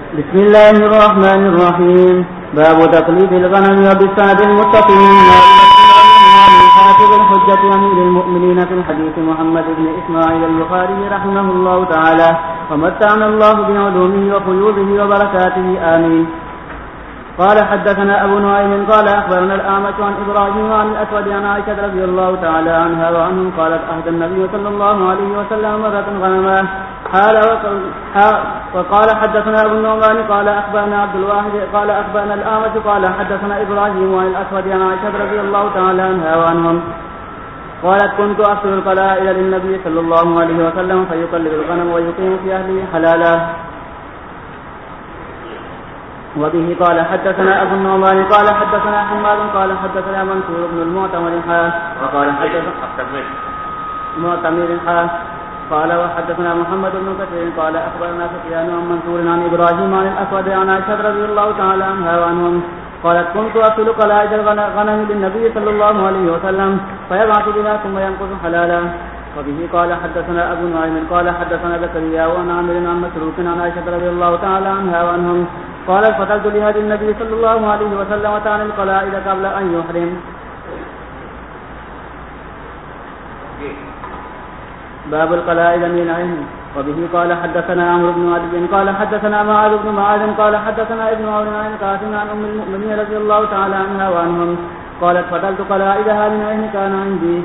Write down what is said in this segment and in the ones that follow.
بسم الله الرحمن الرحيم. باب تقليد الغنم وبالسند المتصل من حافظ الحجة أمير المؤمنين في الحديث محمد بن إسماعيل البخاري رحمه الله تعالى ومتعنا الله بعلومه وفيوضه وبركاته آمين. قال حدثنا أبو نعيم قال أخبرنا الأعمش عن إبراهيم عن الأسود عن عائشة رضي الله تعالى عنها وعنهم قالت أهدى النبي صلى الله عليه وسلم مرة غنما وقال حدثنا أبو النعمان قال أخبرنا عبد الواحد قال أخبرنا الأعمش قال حدثنا إبراهيم عن الأسود عن عائشة رضي الله تعالى عنها وعنهم قالت كنت أرسل القلائد للنبي صلى الله عليه وسلم فيقلد الغنم ويقيم في أهله حلالا. وبه قال حدثنا أبو النعمان قال حدثنا حماد قال حدثنا منصور بن المعتمر وقال حدثنا معتمر قال وحدثنا محمد بن كثير قال أخبرنا سفيان عن منصور عن إبراهيم عن الأسود عن عائشة رضي الله تعالى عنها وعنهم قالت كنت أرسل قلائد الغنم للنبي صلى الله عليه وسلم فيبعث بها ثم ينقص حلالا. وبه قال حدثنا أبو نعيم قال حدثنا زكريا وعن عامر عن مسروق عن عائشة رضي الله تعالى عنها وعنهم قال فتلت لهدي النبي صلى الله عليه وسلم وتعني القلائد قبل أن يحرم. باب القلائد من عين. وبه قال حدثنا عمرو بن علي قال حدثنا معاذ بن معاذ قال حدثنا ابن عون عن قاسم عن أم المؤمنين رضي الله تعالى عنها وعنهم قالت فتلت قلائدها من عين كان عندي.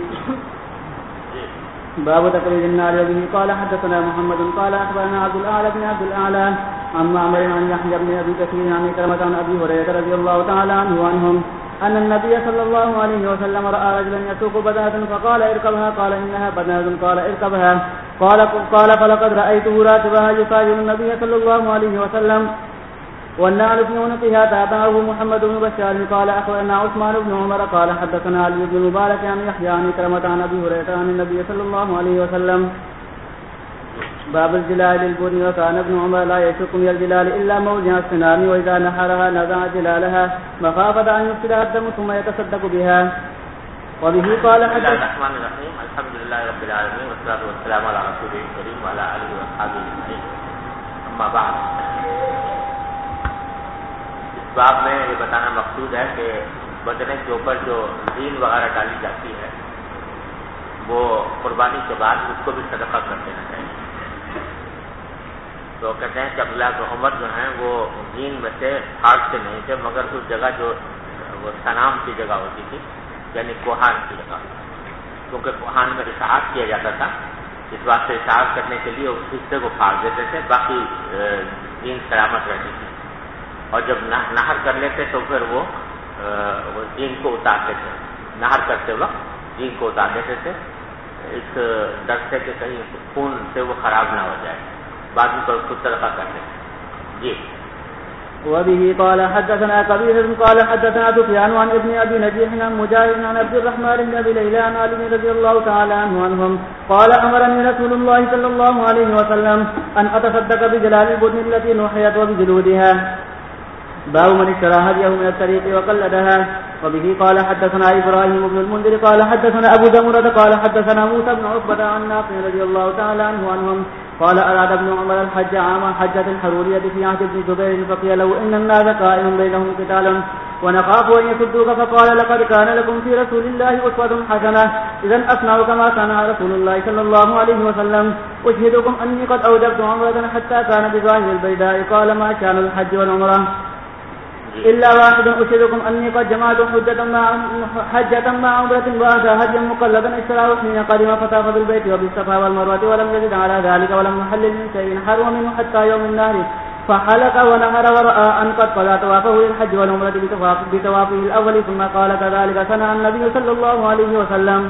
باب تقليد النار. وبه قال حدثنا محمد قال أخبرنا عبد الأعلى بن عبد الأعلى عن معمر عن يحيى بن أبي كثير عن كرمة عن أبي هريرة رضي الله تعالى عنه وعنهم أن النبي صلى الله عليه وسلم رأى رجلا يسوق بدنة فقال اركبها قال إنها بدنة قال اركبها قال فلقد رأيته راكبها يساجل النبي صلى الله عليه وسلم والنعل في عنقها تابعه محمد بن بشار قال أخبرنا عثمان بن عمر قال حدثنا علي بن المبارك عن يحيى عن كرمة عن أبي هريرة عن النبي صلى الله عليه وسلم. باب الجلال للبني. وكان ابن عمر لا يشك من الجلال إلا موضع السنام وإذا نحرها نزع جلالها مخافة أن يفسدها الدم ثم يتصدق بها. وبه قال بسم الله الرحمن الرحيم الحمد لله رب العالمين والصلاة والسلام على رسوله الكريم وعلى آله وأصحابه أجمعين. أما بعد اس باب میں یہ بتانا مقصود ہے کہ بدنے کے اوپر جو زین وغیرہ ڈالی جاتی ہے وہ قربانی کے بعد اس کو بھی صدقہ کر دینا چاہیے. تو کہتے ہیں کہ عبداللہ بن عمر جو ہیں وہ زین میں سے پھاڑتے نہیں تھے مگر اس جگہ جو وہ سنام کی جگہ ہوتی تھی یعنی کوہان کی جگہ, کیونکہ کوہان میں اشاعت کیا جاتا تھا اس بات سے اشاعت کرنے کے لیے اس حصے کو پھاڑ دیتے تھے, باقی زین سلامت رہتی تھی. اور جب نہر کر لیتے تو پھر وہ زین کو اتارتے تھے, نہر کرتے وقت زین کو اتار دیتے تھے اس ڈر سے کہ کہیں خون سے وہ خراب نہ ہو جائے, بعد میں تو اس کو صدقہ کرتے ہیں. جی. وبه قال حدثنا كبير قال حدثنا سفيان عن ابن ابي نجيح عن مجاهد عن عبد الرحمن بن ابي ليلى عن علي رضي الله تعالى عنهم قال امرني رسول الله صلى الله عليه وسلم ان اتصدق بجلال البدن التي نحيت وبجلودها. باب من اشترى هديه من الطريق وقلدها. وبه قال حدثنا ابراهيم بن المنذر قال حدثنا ابو زمرة قال حدثنا موسى بن عقبة عن نافع رضي الله تعالى عنهم قال أراد ابن عمر الحج عام حجة الحرورية في عهد ابن زبير فقيل له إن الناس قائم بينهم قتال ونخاف أن يصدوك فقال لقد كان لكم في رسول الله أسوة حسنة إذا أصنعوا كما صنع رسول الله صلى الله عليه وسلم أشهدكم أني قد أوجبت عمرة حتى كان بظاهر البيداء قال ما كان الحج والعمرة إلا واحد أشهدكم أني قد جمعت حجة مع عمرة وأتى هديا مقلدا اشتراه حين قدم فطاف بالبيت وبالصفا والمروة ولم يزد على ذلك ولم يحلل من شيء حرم منه حتى يوم النهر فحلق ونهر ورأى أن قد قضى طوافه للحج والعمرة بطوافه الأول ثم قال كذلك صنع النبي صلى الله عليه وسلم.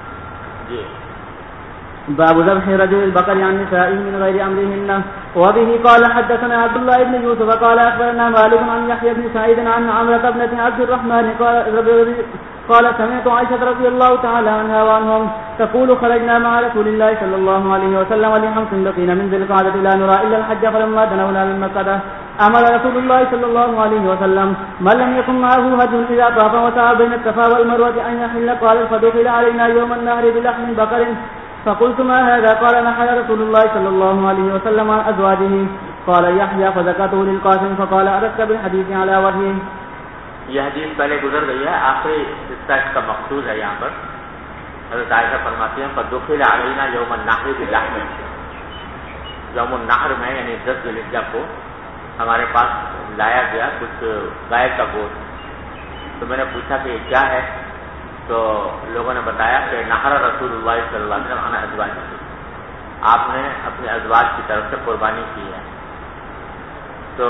باب ذبح رجل البقر عن نسائه من غير أمرهن. وبه قال حدثنا عبد الله بن يوسف قال أخبرنا مالك عن يحيى بن سعيد عن عمرة بنت عبد الرحمن قال سمعت عائشة رضي الله تعالى عنها وعنهم تقول خرجنا مع رسول الله صلى الله عليه وسلم لحمص بقين من ذي القعدة لا نرى إلا الحج فلما دنونا من مكة أمر رسول الله صلى الله عليه وسلم من لم يكن معه هدي إذا طاف وسعى بين الصفا والمروة أن يحل قال فدخل علينا يوم النهر بلحم بقر فقلت ما هذا قال نحل رسول الله صلى الله عليه وسلم عن أزواجه قال يحيى فذكرته للقاسم فقال أردت بالحديث على وجهه. یہ حدیث پہلے گزر گئی ہے، آخری حصہ اس کا مقصود ہے یہاں پر. حضرت عائشہ فرماتی ہیں فدخل علینا یوم النحر بلحم. یوم النحر میں یعنی 10 ذی الحجہ کو ہمارے پاس لایا گیا کچھ گائے کا گوشت. تو میں نے پوچھا کہ یہ کیا ہے؟ تو لوگوں نے بتایا کہ نحر رسول اللہ صلی اللہ علیہ وسلم عن ازواجہ، آپ نے اپنے ازواج کی طرف سے قربانی کی ہے. تو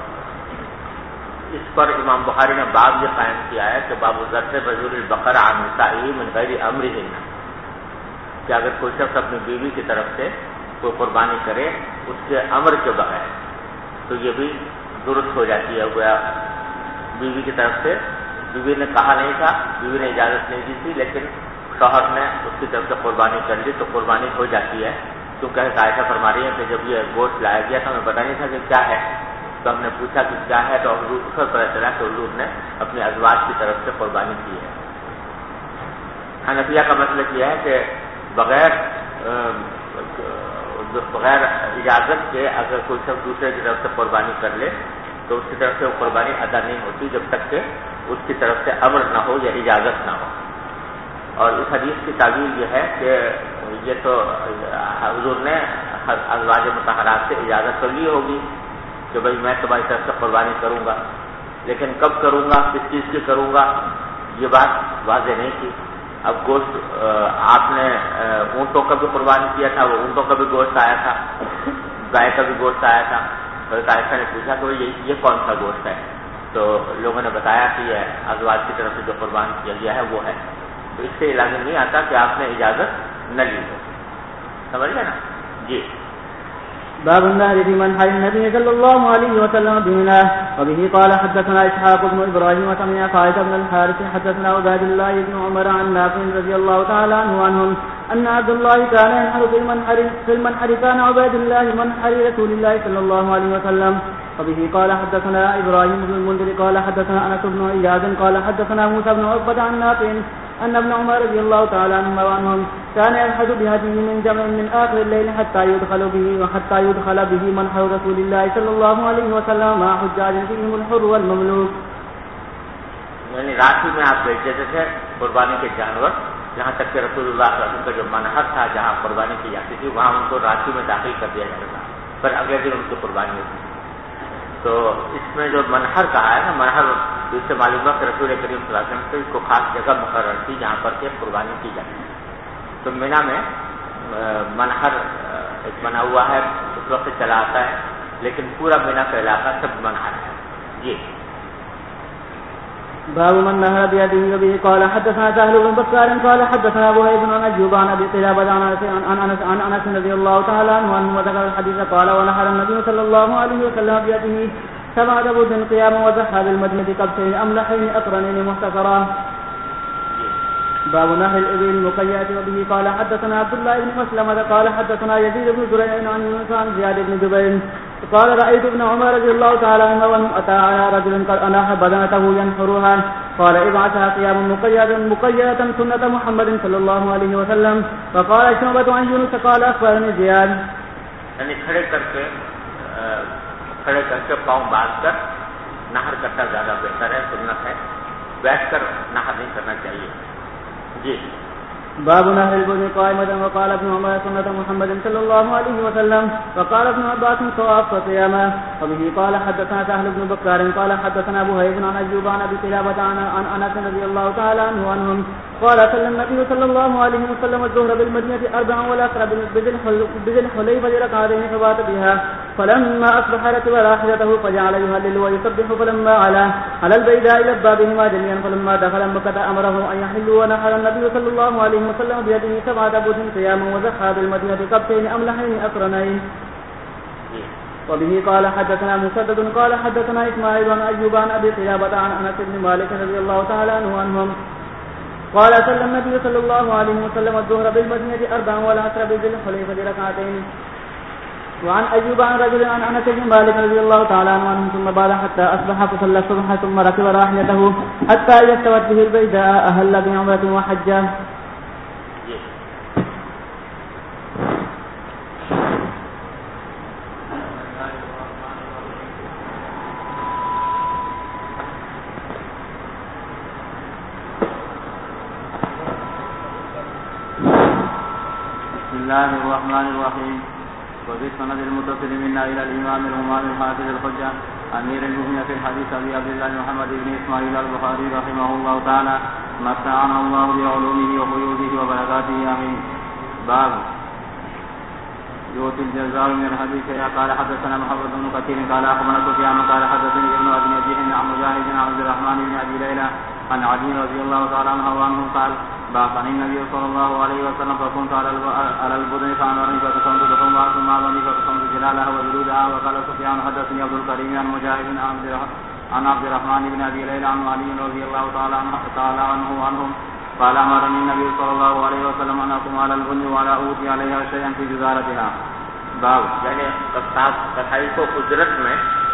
اس پر امام بخاری نے باب یہ قائم کیا ہے کہ باب ذبح بذور البقر عن نسائہ من غیر امرہن، کہ اگر کوئی شخص اپنی بیوی کی طرف سے کوئی قربانی کرے اس کے امر کے بغیر تو یہ بھی درست ہو جاتی ہے. گویا بیوی کی طرف سے، بیوی نے کہا نہیں تھا، بیوی نے اجازت نہیں دی تھی، لیکن شوہر نے اس کی طرف سے قربانی کر لی تو قربانی ہو جاتی ہے. کیونکہ عائشہ فرما رہی ہے کہ جب یہ گوشت لایا گیا تھا ہمیں پتہ نہیں تھا کہ کیا ہے، تو ہم نے پوچھا کہ کیا ہے، تو حضور اس پر پتہ چلا کہ حضور نے اپنے ازواج کی طرف سے قربانی کی ہے. حنفیہ کا مسئلہ یہ ہے کہ بغیر اجازت کے اگر کوئی شخص دوسرے کی طرف سے قربانی کر لے تو اس کی طرف سے وہ قربانی ادا نہیں ہوتی جب تک کہ اس کی طرف سے امر نہ ہو یا اجازت نہ ہو. اور اس حدیث کی تعبیر یہ ہے کہ یہ تو حضور نے ازواج مطہرات سے اجازت تو لی ہوگی کہ بھائی میں تمہاری طرف سے قربانی کروں گا، لیکن کب کروں گا، کس چیز کی کروں گا، یہ بات واضح نہیں تھی. اب گوشت آپ نے اونٹوں کا بھی قربانی کیا تھا، وہ اونٹوں کا بھی گوشت آیا تھا، گائے کا بھی گوشت آیا تھا. حضرت عائشہ نے پوچھا کہ یہ کون سا گوشت ہے؟ تو لوگوں نے بتایا کہ یہ ازواج کی طرف سے جو قربان کیا گیا ہے وہ ہے. تو اس سے لازم نہیں آتا کہ آپ نے اجازت نہ لی ہو. سمجھ گئے نا جی. باب النهر في منحر النبي صلى الله عليه وسلم بمنى. وبه قال حدثنا اسحاق بن ابراهيم وسمع خالد بن الحارث حدثنا عباد الله بن عمر عن نافع رضي الله تعالى عنهم ان عبد الله كان ينحر في المنحر كان عباد الله منحر رسول الله صلى الله عليه وسلم. وبه قال حدثنا ابراهيم بن المنذر قال حدثنا انس بن اياد قال حدثنا موسى بن عقبة عن نافع ان ابن عمر رضي الله تعالى عنهم كان يلحد بهديه من جمع من آخر الليل حتى يدخل به منحر رسول الله صلى الله عليه وسلم مع حجاج فيهم الحر والمملوك. یعنی رات میں آپ بیٹھ جاتے تھے قربانی کے جانور، جہاں تک کہ رسول اللہ صلی اللہ علیہ وسلم کا جو منحر تھا جہاں قربانی کی جاتی تھی وہاں ان کو رات میں داخل کر دیا جاتا تھا، پر اگلے دن ان کی قربانی ہوتی. تو اس میں جو منحر کہا ہے نا، منحر اس سے معلوم ہے کہ رسول کریم صلی اللہ علیہ وسلم سے اس کو خاص جگہ مقرر تھی جہاں پر کہ قربانی کی جاتی ہے. تو مینا میں منحر ایک بنا ہوا ہے، اس وقت چلا آتا ہے، لیکن پورا مینا کا علاقہ سب منحر ہے. جی. باب من نهر بيده. وبه قال حدثنا سهل بن بكار قال حدثنا وهيب بن ايوب عن ابي قلابة عن انس رضي الله تعالى عنه وذكر الحديث قال ونهر النبي صلى الله عليه وسلم بيده 7 دبوس قياما وزحى بالمدينة قبسين املحين اقرنين محتسرا. باب نهر الابل المقيات. وبه قال حدثنا عبد الله بن مسلمة قال حدثنا يزيد بن زريع عن يونس عن زياد بن جبير قال رأيت ابن عمر رضي الله تعالى عنه أتى على رجل قد أناح بدنته ينحرها قال ابعثها قيام مقيدة سنة محمد صلى الله عليه وسلم. فقال شعبة عن يونس قال أخبرني زياد. یعنی کھڑے کر کے پاؤں باندھ کر نہر کرنا زیادہ بہتر ہے، سنت ہے. بیٹھ کر نہر نہیں کرنا چاہیے. جی. باب نهر البدن قائمة. وقال ابن عمر سنة محمد صلى الله عليه وسلم. وقال ابن عباس صواف وقياما. وبه قال حدثنا سهل بن بكار قال حدثنا وهيب عن ايوب عن ابي قلابة عن انس رضي الله تعالى عنهم قال صلى النبي صلى الله عليه وسلم الظهر بالمدينة 4 والعصر بذي الحليفة ركعتين فبات بها. فلما اصبح ركب راحلته فجعل يهلل ويسبح. فلما على البيداء لبى بهما جميعا. فلما دخل مكة امره ان يحلوا ونحر النبي صلى الله عليه وسلم بيده 7 دبوس قياما وزحى بالمدينة قبسين املحين اقرنين. وبه قال حدثنا مسدد قال حدثنا اسماعيل عن ايوب عن ابي قلابة عن انس بن مالك رضي الله تعالى عنهم قال صلى النبي صلى الله عليه وسلم الظهر بالمدينة 4 والعصر بذي الحليفة ركعتين. وعن ايوب عن رجل عن انس بن مالك رضي الله تعالى عنه ثم بعد حتى اصبح فصلى الصبح ثم ركب راحلته حتى اذا استوت به البيداء اهل بعمرة وحجة. الله الرحمن الرحيم. وفي السند المتصل منا إلى الإمام الهمام الحافظ الحجة أمير المؤمنين في الحديث أبي عبد الله محمد بن إسماعيل البخاري رحمه الله تعالى متعنا الله بعلومه وفيوضه وبركاته آمين. باب يؤتي الجزاء من الحديث. قال حدثنا محمد بن كثير قال أخبرنا سفيان قال حدثني ابن أبي نجيح عن مجاهد عن عبد الرحمن بن أبي ليلى عن علي رضي الله تعالى عنه قال بعثني النبي صلى الله عليه وسلم فكنت على البدن فأمرني فقسمت لحومها ثم أمرني فقسمت جلالها وجلودها. وقال سفيان حدثني عبد الكريم عن مجاهد عن عبد الرحمن بن أبي ليلى عن علي رضي الله تعالى عنهم قال أمرني النبي صلى الله عليه وسلم أن أقوم على البدن ولا أوتي عليها شيئا في جزارتها. باب یعنی کسائی کو اجرت میں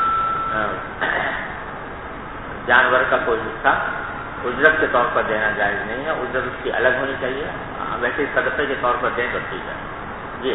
جانور کا کوئی حصہ اجرت کے طور پر دینا جائز نہیں ہے. اجرت اس کی الگ ہونی چاہیے. ویسے صدقے کے طور پر دیں تو ٹھیک ہے. جی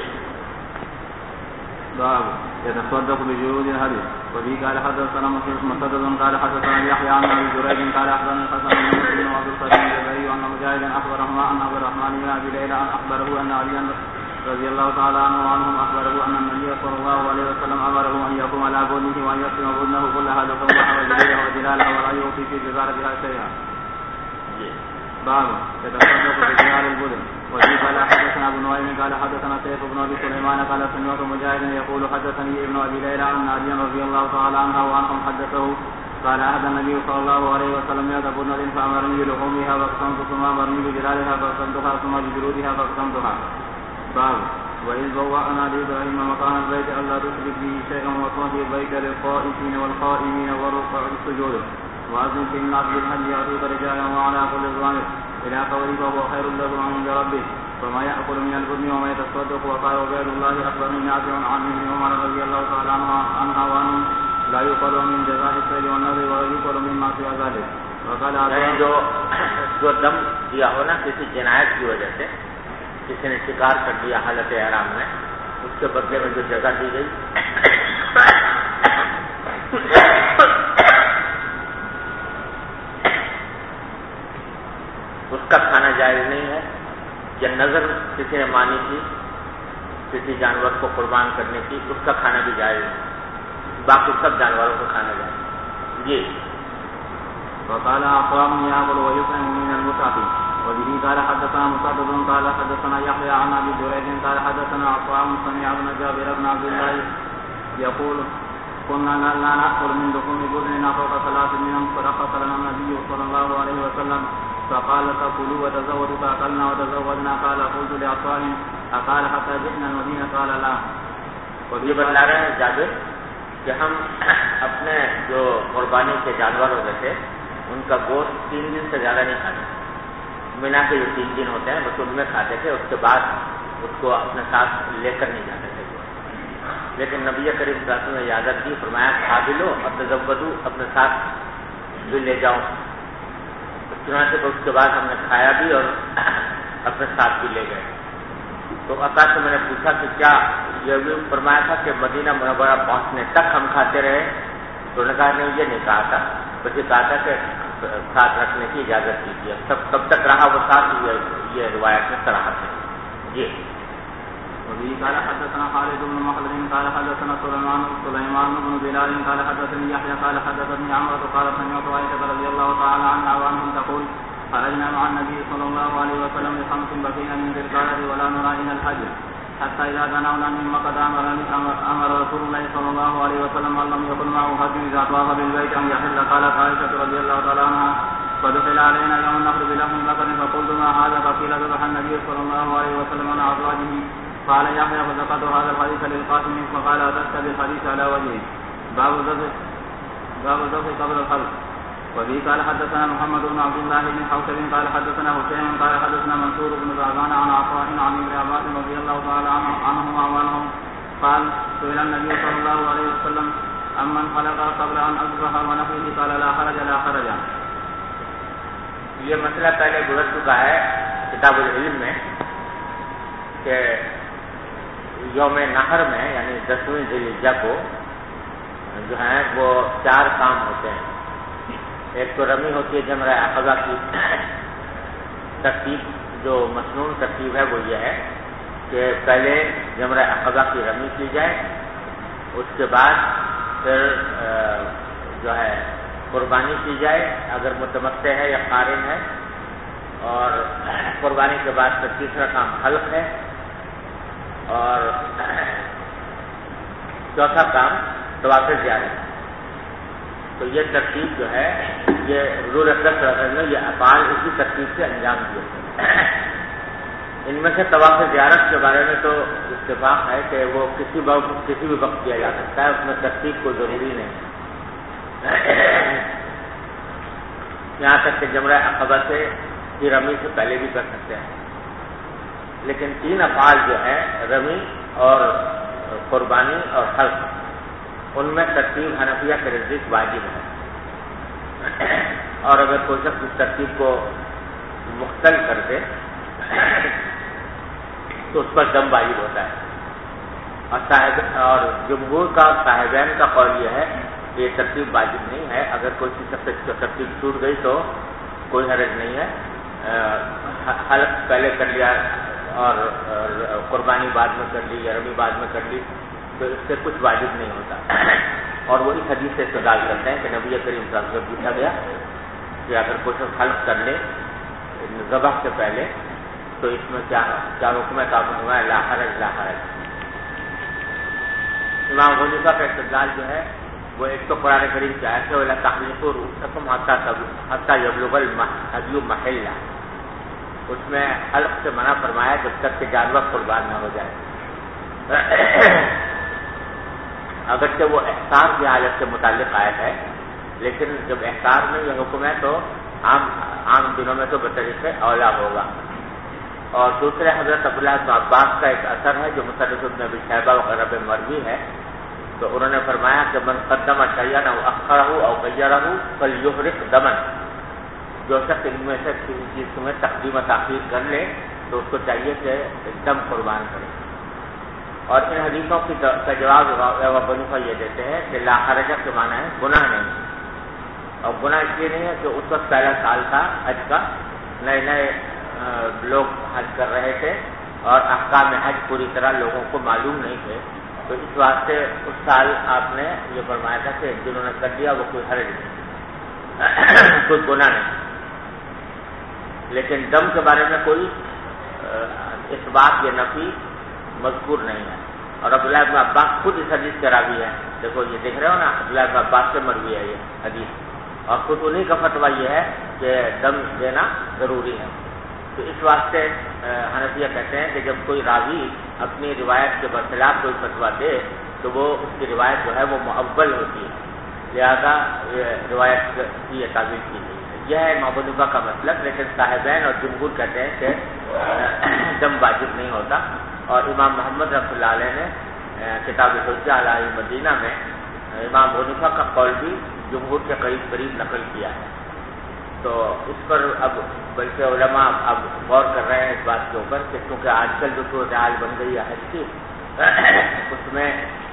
باب يتصدق بجلود الهدي. وفي قال حدثنا مسدد قال حدثنا يحيى عن ابي جريج قال اخبرني الحسن بن مسلم وعبد القادر الجزائري وان مجاهدا اخبرهما ان عبد الرحمن بن ابي ليلى اخبره ان عليا رضي الله تعالى عنه وعنهم اخبره ان النبي صلى الله عليه وسلم امره ان يقوم على بدنه وان يقسم بدنه كلها لحومها وجلودها وجلالها ولا يعطي في جزارتها شيئا. باب يتصدق بجلال البدن. وفي قال حدثنا ابن نعيم قال حدثنا سيف بن ابي سليمان قال سمعت مجاهدا يقول حدثني ابن ابي ليلى عن علي رضي الله تعالى عنها وعنهم حدثه قال أهدى النبي صلى الله عليه وسلم يد بدنة فأمرني بلحومها فاقسمت ثم أمرني بجلالها فاقسمتها ثم بجلودها فاقسمتها. باب وإذ بوأنا لإبراهيم مكان البيت ألا تشرك به شيئا وطهر البيت للطائفين والقائمين والركع السجود وأذن في الناس بالحج يأتوك رجالا وعلى كل ضامر إلى قوله وهو خير له عند ربه وما يأكل من البدن وما يتصدق. وقال عبيد الله أخبرني نافع عن ابن عمر رضي الله تعالى عنها وعنهم لا يقبل من جزاء السيد والنذر ولا يقبل مما سوى ذلك. وقال جو دم دیا ہو نا کسی جنایت کی وجہ سے کسی نے شکار کر دیا حالت احرام میں اس کے بدلے میں جو جگہ دی گئی اس کا کھانا جائز نہیں ہے. یا نظر کسی نے مانی تھی کسی جانور کو قربان کرنے کی اس کا کھانا بھی جائز نہیں. باقی سب جانوروں کو کھانا جائز. جی وقال أقوام يأكل ويطعم من المتعة. وبه قال حدثنا مسدد قال حدثنا يحيى عن ابي جريج قال حدثنا أقوام سمع ابن جابر بن عبد الله يقول كنا لا نأكل من لحوم بدننا فوق 3 منهم فرخص لنا النبي صلى الله عليه وسلم فقال تأكلوا وتزودوا فأكلنا وتزودنا. قال قلت لعطاء أقال حتى جئنا المدينة قال لا. یہ بتلا رہے ہیں جابر کہ ہم اپنے جو قربانی کے جانور ہوتے تھے ان کا گوشت 3 دن سے زیادہ نہیں کھاتے. مینا کے جو 3 دن ہوتے ہیں بس ان میں کھاتے تھے. اس کے بعد اس کو اپنے ساتھ لے کر نہیں جاتے تھے. لیکن نبی کریم صلی اللہ علیہ وسلم نے اجازت دی. فرمایا کھا بھی لو اور تزودو اپنے ساتھ بھی لے جاؤ. چنانچہ اس کے بعد ہم نے کھایا بھی اور اپنے ساتھ بھی لے گئے. تو عطا سے میں نے پوچھا کہ کیا یہ بھی فرمایا تھا کہ مدینہ منورہ پہنچنے تک ہم کھاتے رہے؟ تو نے کہا نہیں یہ نہیں کہا تھا بس یہ کہا تھا کہ ساتھ رکھنے کی اجازت دیجیے. کب تک رہا وہ ساتھ یہ روایت میں صراحت ہے. جی وبه قال حدثنا خالد بن مخلد قال حدثنا سليمان بن بلال قال حدثني يحيى قال حدثني عمرو قال سمعت عائشة رضي الله تعالى عنها وعنهم تقول خرجنا مع النبي صلى الله عليه وسلم ل5 بقينا من ذي القعدة ولا نرى إلى الحج حتى إذا دنونا من مكة أمر رسول الله صلى الله عليه وسلم من لم يكن معه حج إذا طاف بالبيت أن يحل. قالت عائشة رضي الله تعالى عنها فدخل علينا يوم النحر بلحم بقر فقلت ما هذا فقيل ذبح النبي صلى الله عليه وسلم عن أزواجه. قال يحيى فذكرت هذا الحديث للقاسم فقال أتت بالحديث على وجهه. باب الذبح قبل الخلق. وبه قال حدثنا محمد بن عبد الله بن حوشب قال حدثنا حسين قال حدثنا منصور بن زعبان عن عطاء عن ابن عباس رضي الله تعالى عنهما وعنهم قال سئل النبي صلى الله عليه وسلم امن خلق قبل ان اذبح ونحوه قال لا حرج لا حرج. یہ مسئلہ پہلے گزر چکا ہے کتاب العلم میں کہ یوم نحر میں یعنی 10ویں ذی الحجہ کو جو ہیں وہ 4 کام ہوتے ہیں. ایک تو رمی ہوتی ہے جمرہ عقبہ کی. ترتیب جو مسنون ترتیب ہے وہ یہ ہے کہ پہلے جمرہ عقبہ کی رمی کی جائے، اس کے بعد پھر جو ہے قربانی کی جائے اگر متمتع ہے یا قارن ہے، اور قربانی کے بعد پھر تیسرا کام حلق ہے، اور چوتھا کام طواف زیارت۔ تو یہ ترتیب جو ہے یہ حضور اکرم صلی اللہ علیہ وسلم نے یہ افعال اسی ترتیب سے انجام دیے تھے۔ ان میں سے طواف زیارت کے بارے میں تو اتفاق ہے کہ وہ کسی بھی وقت کیا جا سکتا ہے، اس میں ترتیب کوئی ضروری نہیں، یہاں تک کہ جمرہ عقبہ سے کی رمی سے پہلے بھی کر سکتے ہیں۔ لیکن 3 افعال جو ہے رمی اور قربانی اور حلق، ان میں ترتیب حنفیہ کے نزدیک واجب ہے، اور اگر کوئی شخص اس ترتیب کو مختل کر دے تو اس پر دم واجب ہوتا ہے۔ اور جمہور کا صاحبین کا قول یہ ہے کہ یہ ترتیب واجب نہیں ہے، اگر کوئی شخص کی ترتیب چھوٹ گئی تو کوئی حرج نہیں ہے، حلق پہلے کر لیا اور قربانی بعد میں کر لی یا رمی بعد میں کر لی تو اس سے کچھ واجب نہیں ہوتا۔ اور وہ اس حدیث سے استدلال کرتے ہیں کہ نبی کریم صلی اللہ علیہ وسلم سے پوچھا گیا کہ اگر کوئی شخص حلق کر لے ذبح سے پہلے تو اس میں کیا حکم ہے؟ تو لا حرج لا حرج۔ امام حنیفہ کا استدلال جو ہے وہ ایک تو قرآن کریم کی آیت ہے وَلَا تَحْلِقُوا رُؤُوسَكُمْ حَتَّىٰ يَبْلُغَ الْهَدْيُ مَحِلَّهُ، اس میں حلق سے منع فرمایا جب تک کہ جانور قربان نہ ہو جائے۔ اگرچہ وہ احسار کی حالت سے متعلق آیت ہے، لیکن جب احسار میں یہ حکم ہے تو عام دنوں میں تو بطریق اولا ہوگا۔ اور دوسرے حضرت عبداللہ بن عباس کا ایک اثر ہے جو مصنف ابن ابی شیبہ وغیرہ میں مروی ہے، تو انہوں نے فرمایا کہ من قدم شیئا او اخرہ او غیرہ فلیحرق دما، جو شخص ان میں سے کسی چیز میں تقدیم و تاخیر کر لے تو اس کو چاہیے کہ دم قربان کرے۔ اور ان حدیثوں کا جواب ابو حنیفہ یہ دیتے ہیں کہ لا حرج کے معنی ہے گناہ نہیں، اور گناہ اس لیے نہیں ہے کہ اس وقت پہلا سال تھا حج کا، نئے نئے لوگ حج کر رہے تھے اور احکام حج پوری طرح لوگوں کو معلوم نہیں تھے، تو اس واسطے اس سال آپ نے یہ فرمایا تھا کہ جنہوں نے کر دیا وہ کوئی حرج نہیں، کوئی گناہ نہیں۔ لیکن دم کے بارے میں کوئی اس بات یہ نفی مذکور نہیں ہے، اور عبداللہ بن عباس خود اس حدیث کے راوی ہے، دیکھو یہ دیکھ رہے ہو نا، عبداللہ بن عباس سے مروی ہے یہ حدیث، اور خود انہی کا فتویٰ یہ ہے کہ دم دینا ضروری ہے۔ تو اس واسطے حنفیہ کہتے ہیں کہ جب کوئی راوی اپنی روایت کے برخلاف کوئی فتویٰ دے تو وہ اس کی روایت جو ہے وہ معول ہوتی ہے، لہذا یہ روایت کی یہ تعویل کی گئی ہے۔ یہ ہے امام حنیفہ کا مطلب، لیکن صاحبین اور جمہور کہتے ہیں کہ دم واجب نہیں ہوتا، اور امام محمد رحمۃ اللہ علیہ نے کتاب الحجہ علی المدینہ میں امام حنیفہ کا قول بھی جمہور کے قریب نقل کیا ہے۔ تو اس پر اب بلکہ علماء اب غور کر رہے ہیں اس بات کے اوپر کہ کیونکہ آج کل جو صورتحال بن گئی ہے حج کی، اس میں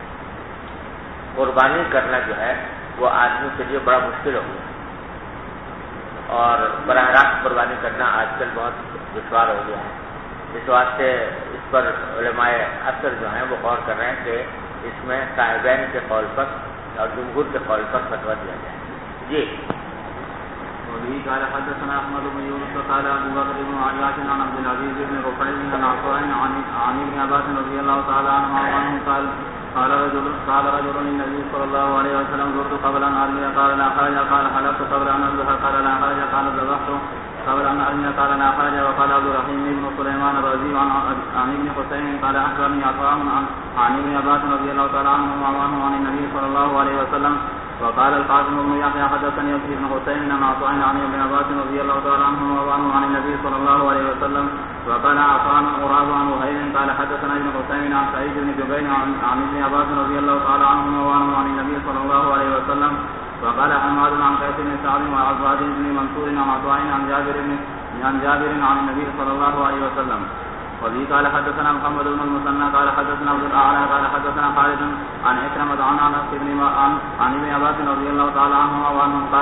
قربانی کرنا جو ہے وہ آدمی کے لیے بڑا مشکل ہو گیا، اور براہ راست قربانی کرنا آج کل بہت دشوار ہو گیا ہے۔ اس واسطے اس پر علماء اثر جو ہیں وہ غور کر رہے ہیں کہ اس میں صاحبین کے قول پر اور جمہور کے قول پر فتویٰ دیا جائے۔ جی وبه قال حدثنا احمد بن يونس قال ابو بكر بن عياش عن عبد العزيز بن رفيع عن عطاء عن ابن عباس رضي الله تعالى عنه قال قال رجل للنبي صلى الله عليه وسلم زرت قبل ان ارمي قال لا حرج قال حلقت قبل ان اذبح قال لا حرج قال ذبحت قبل ان ارمي قال لا حرج وقال عبد الرحيم بن سليمان الرازي عن ابن حسين قال اخبرني عطاء عن ابن عباس رضي الله تعالى عنه عن النبي صلى الله عليه وسلم وقال القاسم بن يحيى حدثني ابن حسين عن عطاء عن ابن عباس رضي الله تعالى عنه عن النبي صلى الله عليه وسلم وقال عطاء مراد عن وهيب قال حدثنا ابن حسين عن سعيد بن جبير عن ابن عباس رضي الله تعالى عنه عن النبي صلى الله عليه وسلم وقال حماد عن قيس بن سعد وعباد بن منصور عن عطاء عن جابر عن النبي صلى الله عليه وسلم وبه قال حدثنا محمد بن المثنى قال حدثنا عبد الاعلى قال حدثنا خالد عن عكرمة عن انس بن عن ابن عباس رضي الله تعالى عنه قال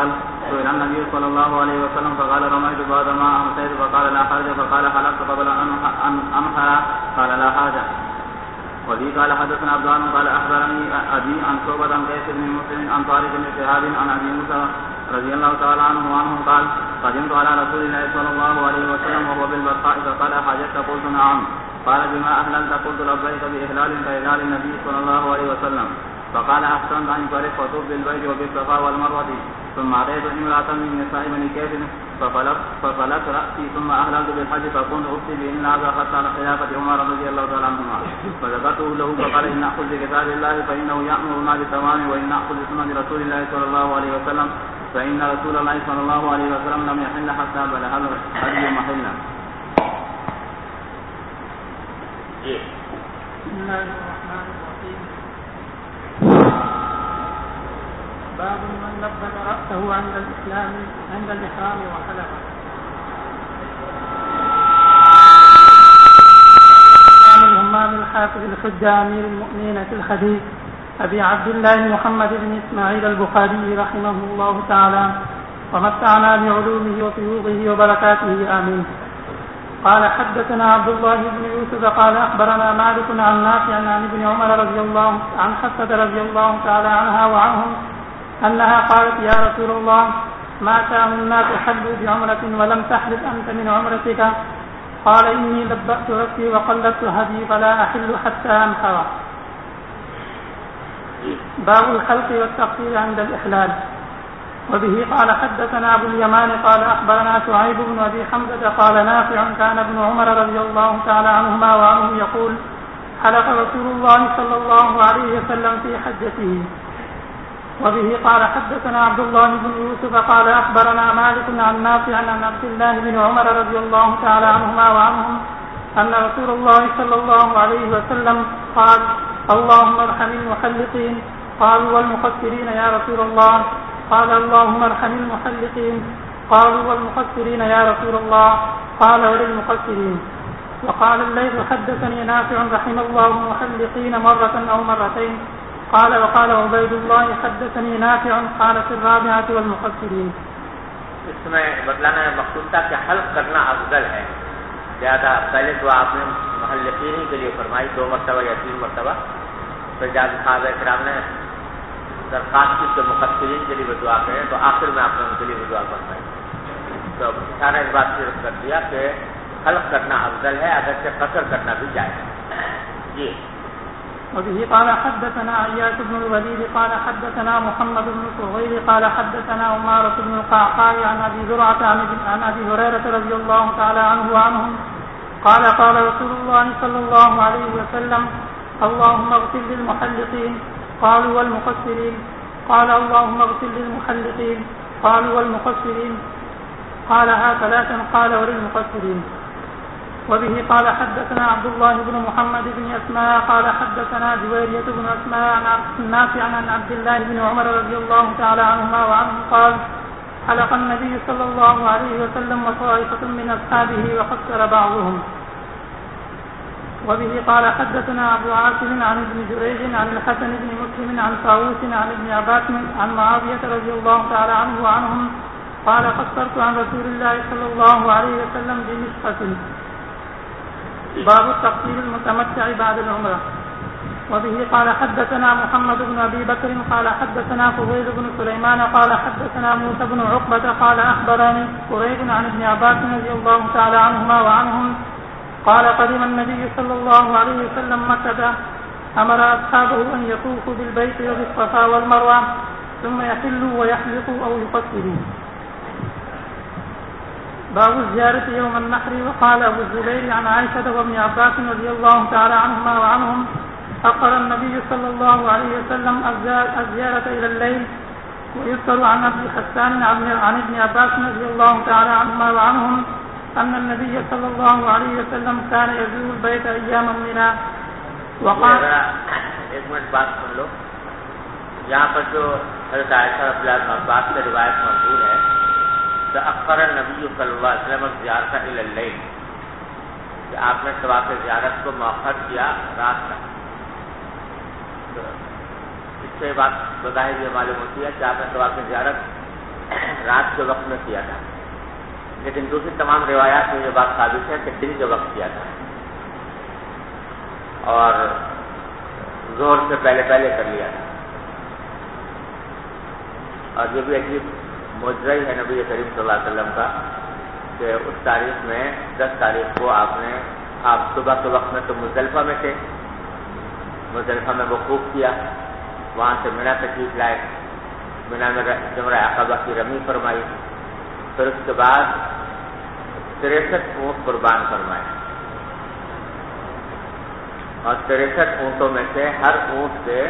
سئل النبي صلى الله عليه وسلم فقال رميت بعد ما أمسيت فقال لا حرج فقال حلقت قبل أن أنحر قال لا حاجة. وفي قال حدثنا عبدان قال أخبرني أبي عن شعبة عن قيس بن مسلم عن طارق بن شهاب عن أبي موسى رضي الله تعالى عنه وعنه قال قدمت على رسول الله صلى الله عليه وسلم وهو بالبرقاء فقال حاجتك قلت نعم قال بما أهللت قلت لبيك بإهلال كإهلال النبي صلى الله عليه وسلم فقال أحسنت أن ترك وطوف بالبيت وبالصفا والمروة ثم أتيت امرأة من نساء بني كيس ففلت رأسي ثم أهللت بالحج فكنت أفتي بإن هذا حتى على خلافة عمر رضي الله تعالى عنهما فذكرته له فقال إن أخذ بكتاب الله فإنه يأمرنا بالتمام وإن أخذ بسنة رسول الله صلى الله عليه وسلم فإن رسول الله صلى الله عليه وسلم لم يحل حتى بلغ الهدي محلا. بسم الله الرحمن الرحيم. باب من لبس رأسه عند الإحرام وحلق. الهمام الحافظ الحجة أمير المؤمنين في الحديث أبي عبد الله محمد بن إسماعيل البخاري رحمه الله تعالى ومتعنا بعلومه وفيوضه وبركاته آمين. قال حدثنا عبد الله بن يوسف قال أخبرنا مالك عن نافع عن ابن عمر رضي الله عن حفصة رضي الله تعالى عنها وعنهم أنها قالت يا رسول الله ما كان الناس حلوا بعمرة ولم تحلل أنت من عمرتك قال إني لبأت رأسي وقلدت هدي فلا أحل حتى أنحر. باب الحلق والتقصير عند الإحلال. وبه قال حدثنا أبو اليمان قال أخبرنا شعيب بن أبي حمزة قال نافع كان ابن عمر رضي الله تعالى عنهما وعنهم يقول حلق رسول الله صلى الله عليه وسلم في حجته. وبه قال حدثنا عبد الله بن يوسف قال أخبرنا مالك عن نافع عن عبد الله بن عمر رضي الله تعالى عنهما وعنهم أن رسول الله صلى الله عليه وسلم قال اللهم ارحم المحلقين قالوا والمقصرين يا رسول الله قال اللهم ارحم المحلقين قالوا والمقصرين يا رسول الله قال وللمقصرين. وقال الليث حدثني نافع رحم الله المحلقين مرة أو مرتين قال وقال عبيد الله حدثني نافع قال في الرابعة والمقصرين. اس میں بتلانا مقصود تھا کہ حلق کرنا افضل ہے زیادہ. پہلے تو آپ نے محلقین کے لیے فرمائی 2 مرتبہ یا 3 مرتبہ. پھر جب صحابہ کرام نے درخواست کی کہ مقصرین کے لیے دعا کریں تو آخر میں آپ نے ان کے لیے دعا فرمائی. تو سارا اس بات صرف کر دیا کہ حلق کرنا افضل ہے اگرچہ قصر کرنا بھی جائز ہے. جی. وبه قال حدثنا عياش بن الوليد قال حدثنا محمد بن صهيب قال حدثنا عمارة بن القعقاع عن أبي زرعة عن أبي هريرة رضي الله تعالى عنه وعنهم قال قال رسول الله صلى الله عليه وسلم اللهم اغفر للمحلقين قالوا والمقصرين قال اللهم اغفر للمحلقين قالوا والمقصرين قالها 3 قال وللمقصرين. وبه قال حدثنا عبد الله بن محمد بن أسماء قال حدثنا جويرية بن أسماء عن نافع عن عبد الله بن عمر رضي الله تعالى عنهما وعنه قال حلق النبي صلى الله عليه وسلم وطائفة من أصحابه وقصر بعضهم. وبه قال حدثنا أبو عاصم عن ابن جريج عن الحسن بن مسلم عن طاووس عن ابن عباس عن معاوية رضي الله تعالى عنه وعنهم قال قصرت عن رسول الله صلى الله عليه وسلم بمسحة. باب التقصير المتمتع بعد العمرة. وبه قال حدثنا محمد بن أبي بكر قال حدثنا فضيل بن سليمان قال حدثنا موسى بن عقبة قال أخبرني قريب عن ابن عباس رضي الله تعالى عنهما وعنهم قال قدم النبي صلى الله عليه وسلم مكة أمر أصحابه أن يطوفوا بالبيت وبالصفا والمروة ثم يحلوا ويحلقوا أو يقصروا. باب الزيارة يوم النحر. وقال أبو الزبير عن عائشة وابن عباس رضي الله تعالى عنهما وعنهم أقر النبي صلى الله عليه وسلم الزيارة إلى الليل. ويذكر عن أبي حسان عن ابن عباس رضي الله تعالى عنهما وعنهم أن النبي صلى الله عليه وسلم كان يزور البيت أياما منها. وقال ایک منٹ بات سن لو. یہاں پر جو حضرت عائشہ رضی اللہ عنہ عباس سے روایت موجود ہے تأخر النبی صلی اللہ علیہ وسلم زیارت الی اللیل کہ آپ نے طواف زیارت کو مؤخر کیا رات تک. اس سے بات بظاہر یہ معلوم ہوتی ہے کہ آپ نے طواف زیارت رات کے وقت میں کیا تھا، لیکن دوسری تمام روایات میں یہ بات ثابت ہے کہ دن کے وقت کیا تھا اور ظہر سے پہلے کر لیا تھا. اور یہ بھی عجیب معجزہ ہی ہے نبی کریم صلی اللہ علیہ وسلم کا کہ اس تاریخ میں 10 تاریخ کو آپ صبح کے وقت میں تو مزدلفہ میں تھے، مزدلفہ میں وقوف کیا، وہاں سے منی تشریف لائے، منی میں جمرہ عقبہ کی رمی فرمائی، پھر اس کے بعد 63 اونٹ قربان فرمائے اور 63 اونٹوں میں سے ہر اونٹ سے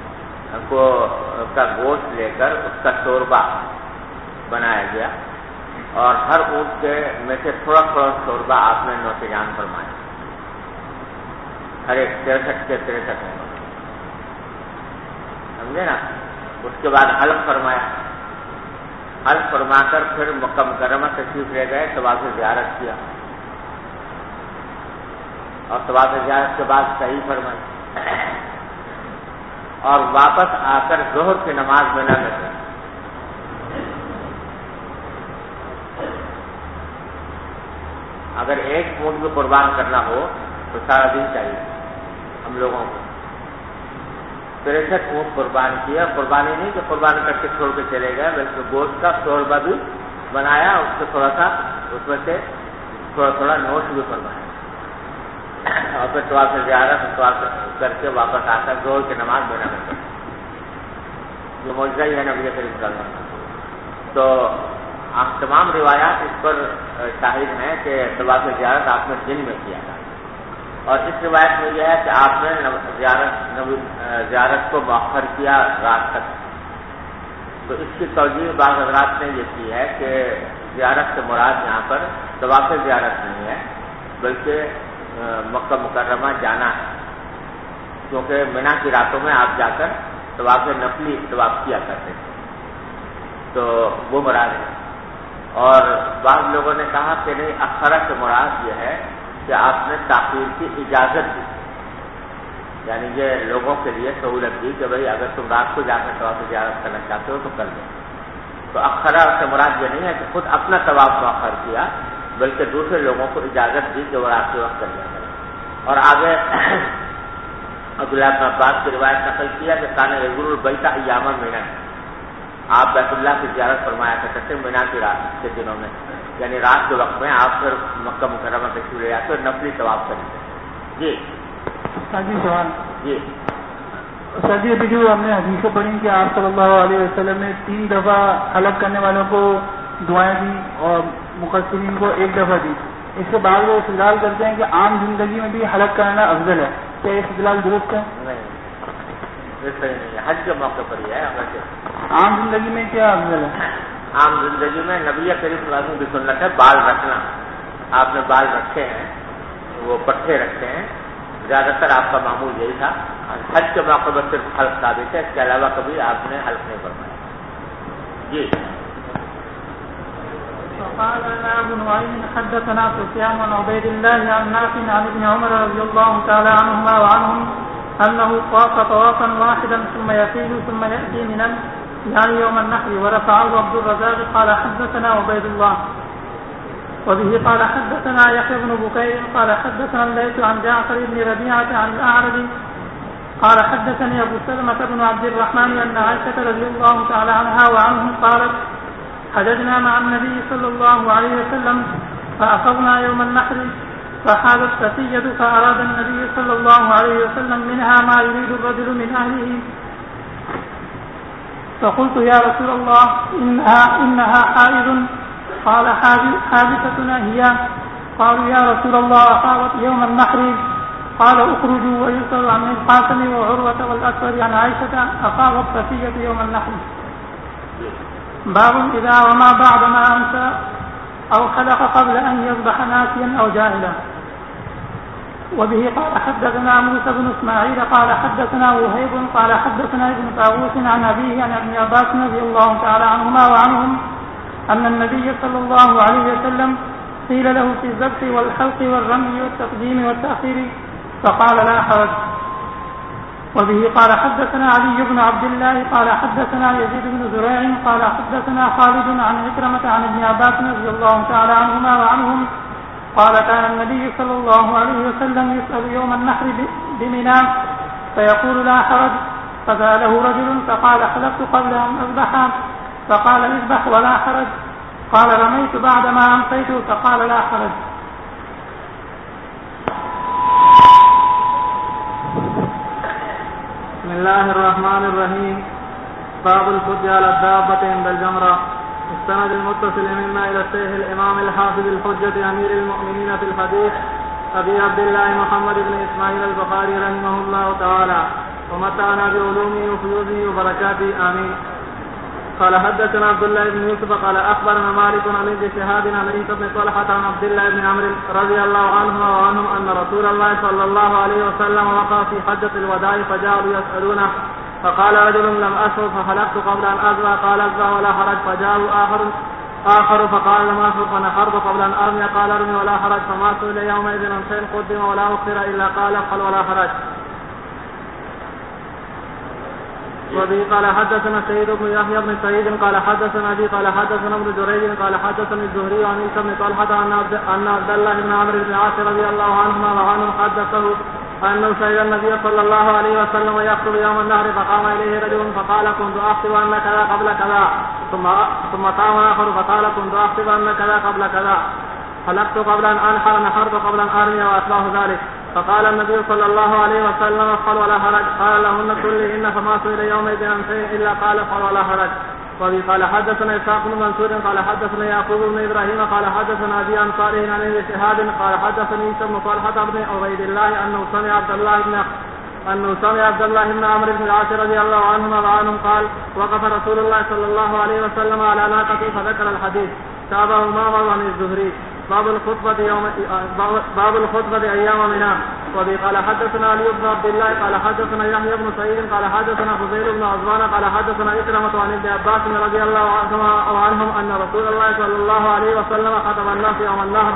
کا گوشت لے کر اس کا شوربہ بنایا گیا اور ہر اونٹ کے میں سے تھوڑا تھوڑا شوربہ آپ نے نوش جان فرمایا، ہر ایک 63 کے 63 اونٹوں، سمجھے نا. اس کے بعد حلق فرمایا، حلق فرما کر پھر مکہ مکرمہ تشریف لے گئے، طواف زیارت کیا اور طواف زیارت کے بعد صحیح فرمائی اور واپس آ کر ظہر کی نماز منی میں پڑھی. اگر ایک اونٹ بھی قربان کرنا ہو تو سارا دن چاہیے ہم لوگوں کو. 63 اونٹ قربان کیا، قربانی نہیں کہ قربان کر کے چھوڑ کے چلے گئے، بلکہ گوشت کا شوربہ بھی بنایا، اس سے تھوڑا سا اس میں سے تھوڑا نوش بھی فرمایا اور پھر طواف زیارت طواف کر کے واپس آ کر ظہر کی نماز منی میں پڑھی. یہ معجزہ ہی ہے نبی کریم صلی اللہ علیہ وسلم. تو تمام روایات اس پر شاہد ہیں کہ طواف زیارت آپ نے دن میں کیا تھا. اور اس روایت میں یہ ہے کہ آپ نے زیارت کو مؤخر کیا رات تک. تو اس کی توجیہ بعض حضرات نے یہ کی ہے کہ زیارت سے مراد یہاں پر طواف زیارت نہیں ہے بلکہ مکہ مکرمہ جانا ہے، کیونکہ منی کی راتوں میں آپ جا کر طواف نفلی طواف کیا کرتے تھے، تو وہ مراد ہے. اور بعض لوگوں نے کہا کہ نہیں، اخرہ سے مراد یہ ہے کہ آپ نے تاخیر کی اجازت دی، یعنی یہ لوگوں کے لیے سہولت دی کہ بھائی اگر تم رات کو جا کر طواف زیارت کرنا چاہتے ہو تو کر دو. تو اخرہ سے مراد یہ نہیں ہے کہ خود اپنا طواف مؤخر کیا، بلکہ دوسرے لوگوں کو اجازت دی کہ وہ رات کے وقت کر لیا کریں. اور آگے عبداللہ بن عباس کی روایت نقل کیا کہ کان یزور البیت ایام منی، آپ بیت اللہ کی زیارت فرمایا کرتے تھے منی کی رات کے دنوں میں، یعنی رات کے وقت میں آپ پھر مکہ مکرمہ تشریف لے آتے اور نفلی طواف کریں. جی سوال جی سر جی، ابھی جو ہم نے حدیثیں پڑھی کہ آپ صلی اللہ علیہ وسلم نے 3 دفعہ حلق کرنے والوں کو دعائیں دی اور مقصرین کو 1 دفعہ دی. اس کے بعد وہ استدلال کرتے ہیں کہ عام زندگی میں بھی حلق کرنا افضل ہے. کیا یہ استدلال درست ہے؟ نہیں، یہ صحیح نہیں ہے. حج کے موقع پر یہ ہے. اگر عام زندگی میں کیا افضل ہے؟ عام زندگی میں نبی کریم صلی اللہ علیہ وسلم کی سنت ہے بال رکھنا. آپ نے بال رکھے ہیں، وہ پٹھے رکھے ہیں، زیادہ تر آپ کا معمول یہی تھا. حج کے موقع پر صرف حلق ثابت ہے، اس کے علاوہ کبھی آپ نے حلق نہیں فرمایا. جی وقال ابو نعيم حدثنا سفيان عن عبيد الله عن نافع عن ابن عمر رضي الله تعالى عنهما وعنهم انه طاف طوافا واحدا ثم يفيض ثم ياتي من يعني يوم النحر ورفعه عبد الرزاق قال حدثنا عبيد الله وبه قال حدثنا يحيى بن بكير قال حدثنا الليث عن جعفر بن ربيعة عن الأعرج قال حدثني ابو سلمة بن عبد الرحمن ان عائشة رضي الله تعالى عنها وعنهم قالت حججنا مع النبي صلى الله عليه وسلم فأخذنا يوم النحر فحاذت فتية فأراد النبي صلى الله عليه وسلم منها ما يريد الرجل من أهله فقلت يا رسول الله إنها حائض قال حادثتنا هي قالوا يا رسول الله أصابت يوم النحر قال اخرجوا ويسأل عن القاسم وعروة والأسود عن عائشة أصابت فتية يوم النحر. باب إذا وما بعد ما أمسى أو حلق قبل أن يصبح ناسيا أو جاهلا. وبه قال حدثنا موسى بن إسماعيل قال حدثنا وهيب قال حدثنا ابن طاووس عن أبيه عن ابن عباس رضي الله تعالى عنهما وعنهم أن النبي صلى الله عليه وسلم قيل له في الذبح والحلق والرمي والتقديم والتأخير فقال لا حرج. وبه قال حدثنا علي بن عبد الله قال حدثنا يزيد بن زريع قال حدثنا خالد عن عكرمة عن ابن عباس رضي الله تعالى عنهما وعنهم قال كان النبي صلى الله عليه وسلم يسأل يوم النحر بمنى فيقول لا حرج، فسأله رجل فقال حلفت قبل أن أذبح، فقال اذبح ولا حرج، قال رميت بعدما أمسيت، فقال لا حرج. بسم الله الرحمن الرحيم. باب الحج على الدابة عند الجمرة. السند المتصل مما إلى الشيخ الإمام الحافظ الحجة أمير المؤمنين في الحديث أبي عبد الله محمد بن إسماعيل البخاري رحمه الله تعالى ومتعنا بعلومه وفيوزه وبركاته آمين. قال حدثنا عبد الله بن يوسف قال أخبرنا مالك عن ابن شهاب عن عيسى بن طلحة عن عبد الله بن عمرو رضي الله عنهما وعنهم أن رسول الله صلى الله عليه وسلم وقع في حجة الوداع فجاءوا يسألونه فقال رجل لم أشعر فحلقت قبل أن أذبح، قال اذبح ولا حرج، فجاءوا آخر فقال لم أشعر فنحرت قبل أن أرمي، قال ارمي ولا حرج، فما سئل يومئذ عن شيء قدم ولا أخر إلا قال افعل ولا حرج. وبه قال حدثنا سيد بن يحيى بن سعيد قال حدثنا أبي قال حدثنا ابن جريج قال حدثني الزهري عن عيسى بن طلحة أن عبد الله بن عمرو بن العاص رضي الله عنهما وعنهم حدثه أنه شهد النبي صلى الله عليه وسلم يخطب يوم النهر فقام إليه رجل فقال كنت أحسب أن كذا قبل كذا، ثم قام آخر فقال كنت أحسب أن كذا قبل كذا، حلقت قبل أن أنحر، نحرت قبل أن أرمي وأشبه ذلك. فقال النبي صلى الله عليه وسلم افعل ولا حرج، قال لهن كلهن فما سئل يومئذ عن شيء إلا قال افعل ولا حرج. وبه قال حدثنا إسحاق بن منصور قال حدثنا يعقوب بن إبراهيم قال حدثنا أبي عن صالح عن ابن شهاب قال حدثني عيسى بن طلحة بن عبيد الله أنه سمع عبد الله بن عمرو بن العاص رضي الله عنهما وعنهم قال وقف رسول الله صلى الله عليه وسلم على ناقته فذكر الحديث تابعه معمر عن الزهري. باب الخطبة أيام منى. وبه قال حدثنا علي بن عبد الله قال حدثنا يحيى بن سعيد قال حدثنا فضيل بن عثمان قال حدثنا عكرمة عن ابن عباس رضي الله عنهم أن رسول الله صلى الله عليه وسلم خطب الناس يوم النهر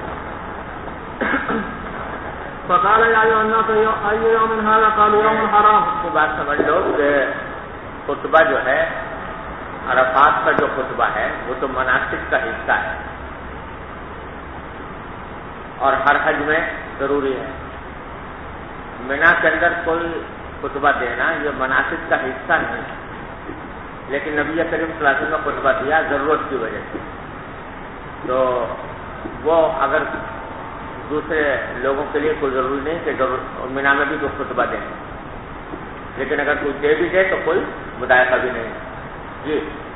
فقال يا أيها الناس أي يوم هذا؟ قالوا يوم حرام. کی بات سمجھ لو کہ خطبہ جو ہے عرفات کا جو خطبہ ہے وہ تو مناسک کا حصہ ہے اور ہر حج میں ضروری ہے. مینا کے اندر کوئی خطبہ دینا یہ مناسک کا حصہ نہیں ہے، لیکن نبی کریم صلی اللہ علیہ وسلم نے خطبہ دیا ضرورت کی وجہ سے. تو وہ اگر دوسرے لوگوں کے لیے کوئی ضروری نہیں کہ مینا میں بھی کوئی خطبہ دیں، لیکن اگر کوئی دے بھی دے تو کوئی مدائقہ بھی نہیں. جی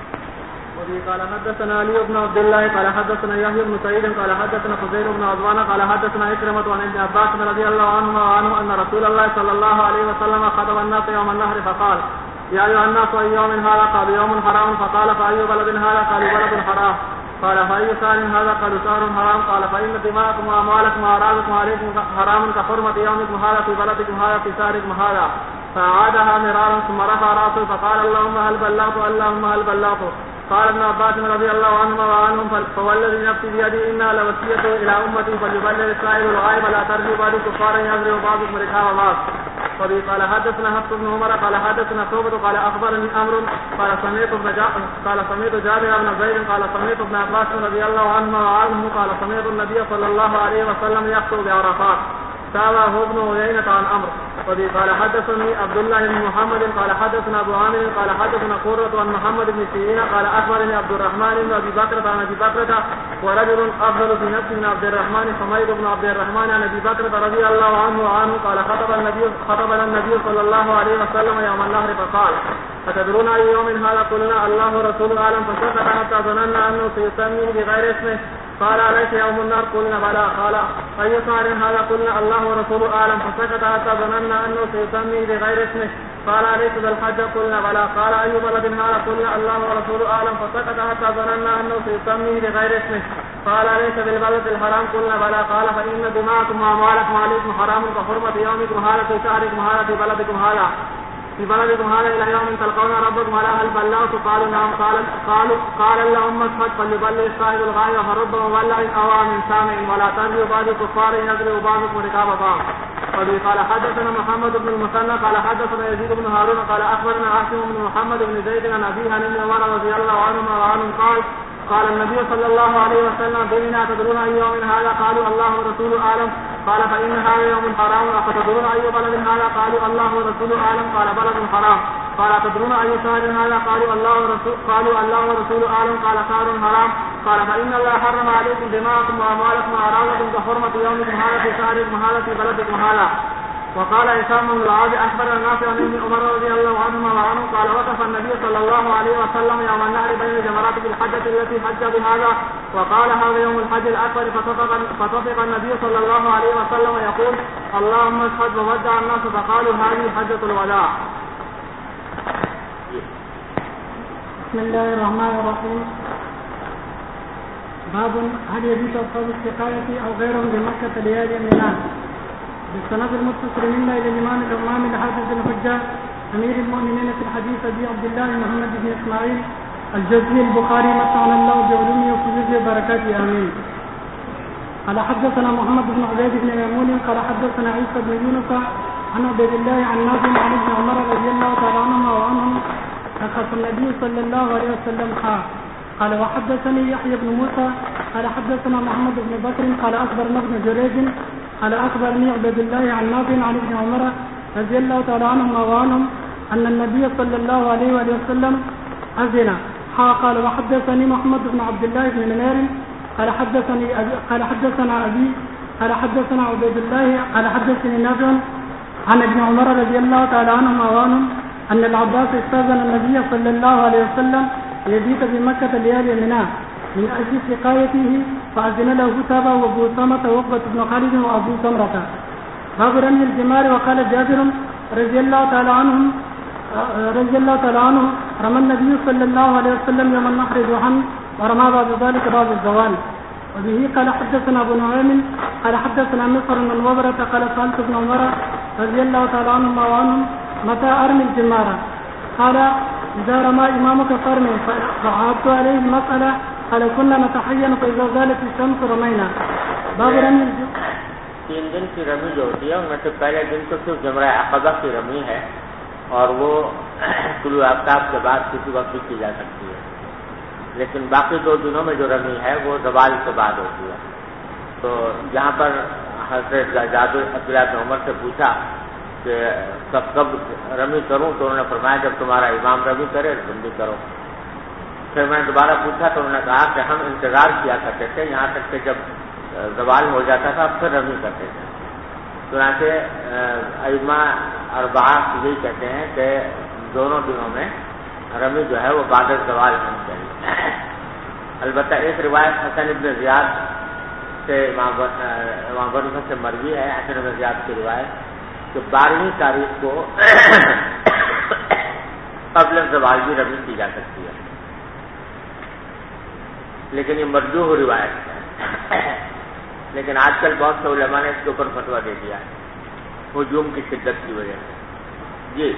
وبه قال حدثنا علي بن عبد الله قال حدثنا يحيى بن سعيد قال حدثنا فضيل بن عثمان قال حدثنا عكرمة عن ابن عباس رضي الله عنهما وعنه أن رسول الله صلى الله عليه وسلم خطب الناس يوم النهر فقال يا أيها الناس أي يوم هذا؟ قالوا يوم حرام. فقال فأي بلد هذا؟ قالوا بلد حرام. قال فأي شهر هذا؟ قالوا شهر حرام. قال فإن دماءكم وأموالكم وأعراضكم عليكم حرام كحرمة يومكم هذا في بلدكم هذا في شهركم هذا. فأعادها مرارا ثم رفع رأسه فقال اللهم هل بلغت اللهم هل بلغت. قال ابن عباس رضي الله عنهما وعنهم فوالذي نفسي بيده إنها لوصية إلى أمتي فليبلغ السائل الغائب لا ترجوا بعد كفارا يضرب بعضكم ركاب بعض. وبه قال حدثنا حفص بن عمر قال حدثنا شعبة قال أخبرني أمر قال سمعت جابر بن زيد قال سمعت ابن عباس رضي الله عنهما وعنه قال سمعت النبي صلى الله عليه وسلم يخطب بعرفات. تابعه ابن عيينة عن أمر. وبه قال حدثني عبد الله بن محمد قال حدثنا أبو عامر قال حدثنا قرة عن محمد بن سيرين قال أخبرني عبد الرحمن بن أبي بكر عن أبي بكر ورجل أفضل في نفسه من عبد الرحمن حميد بن عبد الرحمن عن أبي بكر رضي الله عنه وعنه قال خطبنا النبي صلى الله عليه وسلم يوم النهر فقال أتدرون أي يوم هذا؟ قلنا الله ورسوله أعلم. فسكت حتى ظننا أنه سيسميه بغير اسمه. قال أليس يوم النهر؟ قلنا بلى. قال أي شهر هذا؟ قلنا الله ورسوله أعلم. فسكت حتى ظننا أنه سيسميه بغير اسمه. قال أليس ذا الحج؟ قلنا بلى. قال أي بلد هذا؟ قلنا الله ورسوله أعلم. فسكت حتى ظننا أنه سيسميه بغير اسمه. قال أليس بالبلد الحرام؟ قلنا بلى. قال فإن دماءكم وأموالكم عليكم حرام كحرمة يومكم هذا في شهركم هذا في بلدكم هذا إلى يوم تلقون ربكم على هل بلغت؟ قالوا نعم. قال اللهم اشهد فليبلغ الشاهد الغائب فرب مبلغ أو من سامع ولا ترجوا بعد كفار يضرب بعضكم رقاب بعض. وبه قال حدثنا محمد بن المثنى قال حدثنا يزيد بن هارون قال اخبرنا عاصم بن محمد بن زيد عن ابيه عن ابن عمر رضي الله عنهما وعنهم قال النبي صلى الله عليه وسلم بيننا تدرون اي يوم هذا قالوا الله ورسوله اعلم قال فان هذا يوم حرام افتدرون اي بلد هذا قالوا الله ورسوله اعلم قال بلد حرام قال تدرون اي شهر هذا قالوا الله ورسوله اعلم قال شهر حرام قال فان الله حرم عليكم دماءكم واموالكم واعراضكم كحرمه يومكم هذا في شهركم هذا في بلدكم هذا. وقال هشام بن العاص اخبرنا نافع عن ابن عمر رضي الله عنهما وعنه قال وقف النبي صلى الله عليه وسلم يوم النحر بين الجمرات في الحجه التي حج بهذا وقال هذا يوم الحج الاكبر فطفق النبي صلى الله عليه وسلم يقول اللهم اشهد وودع الناس فقالوا هذه حجه الوداع. بسم الله الرحمن الرحيم. باب هل يجوز اصحاب السقايه او غيرهم بمكه ليالي منى. بالسند المتصل منا الى الامام الامام الحافظ الحجه امير المؤمنين في الحديث ابي عبد الله محمد بن اسماعيل الجزري البخاري متعنا الله بعلومه وفضله وبركاته امين. قال حدثنا محمد بن عبيد بن ميمون قال حدثنا عيسى بن يونس عن عبد الله عن نافع عن ابن عمر رضي الله تعالى عنهما وعنهم رخص النبي صلى الله عليه وسلم قال وحدثني يحيى بن موسى قال حدثنا محمد بن بكر قال اخبرنا ابن جريج قال اخبرني عبد الله عن نافع عن ابن عمر رضي الله تعالى عنهما وعنهم ان النبي صلى الله عليه وسلم اذن. قال وحدثني محمد بن عبد الله بن منير قال حدثنا ابي قال حدثنا عبد الله قال حدثني نافع عن ابن عمر رضي الله تعالى عنهما وعنهم ان العباس استاذن النبي صلى الله عليه وسلم يبيت بمكه ليالي منى من اجل سقايته فاذن له تابع وابو سامه وعقبه بن خالد وابو سمره. باب رمي الجمار. وقال جابر رضي الله تعالى عنه رمى النبي صلى الله عليه وسلم يوم النحر ضحى ورمى بعد ذلك بعد الزوال. وبه قال حدثنا ابو نعيم قال حدثنا مصر بن الوبرة قال سألت ابن عمر رضي الله تعالى عنهما وعنهم متى ارمي الجمار قال اذا رمى امامك فارمي. فعادت عليه المسألة قال كنا نتحين فاذا زالت الشمس رمينا. باب رمي 3 दिन की रमी जो होती है उनमें से पहले दिन तो सिर्फ जमरा अक़बा की रमी है और वो तुलू आफ्ताब के बाद किसी वक्त भी की जा सकती है, लेकिन बाकी 2 दिनों में जो रमी है वो ज़वाल के बाद होती है। तो जहाँ पर हज़रत जाबिर अब्दुल्लाह बिन उमर से पूछा कि कब रमी करूँ, तो उन्होंने फरमाया जब तुम्हारा इमाम रमी करे तुम भी करो। फिर मैंने दोबारा पूछा तो उन्होंने कहा कि हम इंतज़ार किया करते थे यहाँ तक कि जब ज़वाल हो जाता था फिर रमी करते थे। चुनांचे अइम्मा अरबा यही कहते हैं कि दोनों दिनों में रमी जो है वो बाद ज़वाल होनी चाहिए। अलबत्ता एक रिवायत हसन इब्न ज़ियाद से इमाम से मरवी है, हसन इब्न ज़ियाद की रिवायत कि 12वीं तारीख को क़ब्ल ज़वाल भी रमी की जा सकती है, लेकिन ये मरजूह रिवायत है। लेकिन आजकल बहुत से उलमा ने इसके ऊपर फतवा दे दिया है हुजूम की शिद्दत की वजह से। जी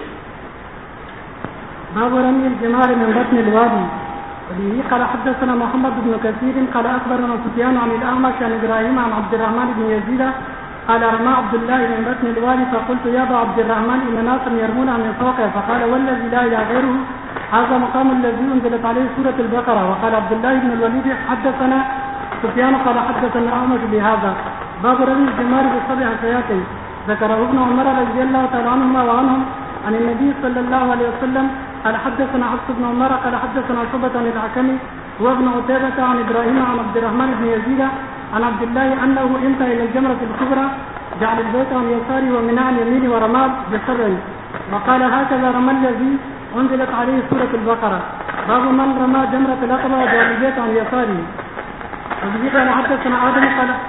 باب رمي الجمار من بطن الوادي. وبه قال حدثنا محمد بن كثير قال اخبرنا سفيان عن الاعمش عن ابراهيم عن عبد الرحمن بن يزيد قال رمى عبد الله من بطن الوادي فقلت يا ابا عبد الرحمن ان ناسا يرمون من فوقه فقال والذي لا اله غيره هذا مقام الذي انزلت عليه سوره البقره. وقال عبد الله بن الوليد حدثنا سفيان قال حدثنا الاعمش بهذا. باب رمي الجمار ب7 حصيات. ذكره ابن عمر رضي الله تعالى عنهما وعنهم عن النبي صلى الله عليه وسلم قال حدثنا حفص بن عمر قال حدثنا شعبة عن الحكم وابن عتيبة عن ابراهيم عن عبد الرحمن بن يزيد عن عبد الله انه انتهى الى الجمرة الكبرى جعل البيت عن يساره ومنى عن يمينه ورمى بسر. وقال هكذا رمى الذي انزلت عليه سورة البقرة. باب من رمى جمرة العقبة وجعل البيت عن يساره. وبه قال حدثنا آدم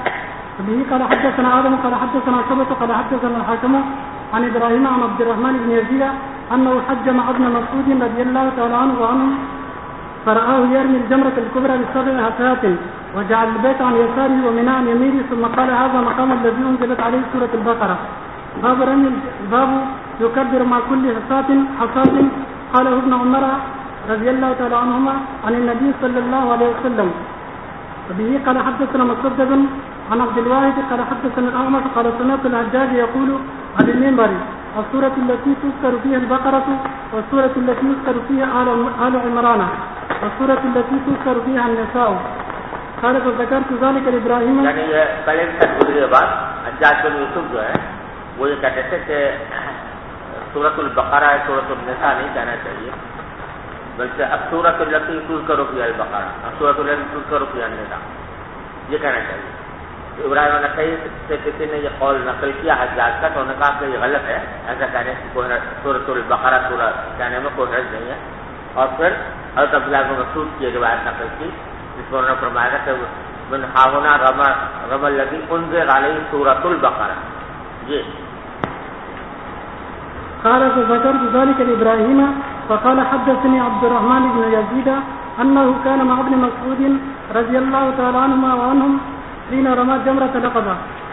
قال حدثنا شعبة قال حدثنا الحكم عن ابراهيم عن عبد الرحمن بن يزيد انه حج مع ابن مسعود رضي الله تعالى عنه وعنه فرآه يرمي الجمرة الكبرى ب7 حصيات وجعل البيت عن يساره ومنى عن يمينه ثم قال هذا مقام الذي انزلت عليه سورة البقرة. باب يكبر مع كل حصاة قاله ابن عمر رضي الله تعالى عنهما عن النبي صلى الله عليه وسلم. وبه قال حدثنا مسدد عن عبد الواحد قال حدثنا الأعمش قال سمعت الحجاج يقول على المنبر السورة التي تذكر فيها البقرة والسورة التي يذكر فيها آل عمران والسورة التي تذكر فيها النساء. قال فذكرت ذلك لإبراهيم. یعنی یہ پہلے گزرے بعد حجاج بن یوسف جو ہے وہ یہ کہتے تھے کہ سورۃ البقرہ ہے، سورۃ النساء نہیں کہنا چاہیے، بلکہ السورۃ التي تذکر فیها البقرہ، السورۃ التي تذکر فیها النساء یہ کہنا چاہیے. ابراہیم نخعی سے کسی نے یہ قول نقل کیا حجاج کا، تو انہوں نے کہا کہ یہ غلط ہے، ایسا کہنے کی کوئی سورۃ البقرہ سورہ کہنے میں کوئی حرج نہیں ہے. اور پھر حضرت عبداللہ بن مسعود کی روایت نقل کی جس میں انہوں نے فرمایا کہ من ہاہنا رمى الذي انزل عليه سورۃ البقرہ. جی قال فذكرت ذلك لإبراهيم فقال حدثني عبد الرحمن بن يزيد أنه كان مع ابن مسعود رضي الله تعالى عنهما وعنهم حين رمى جمرة العقبة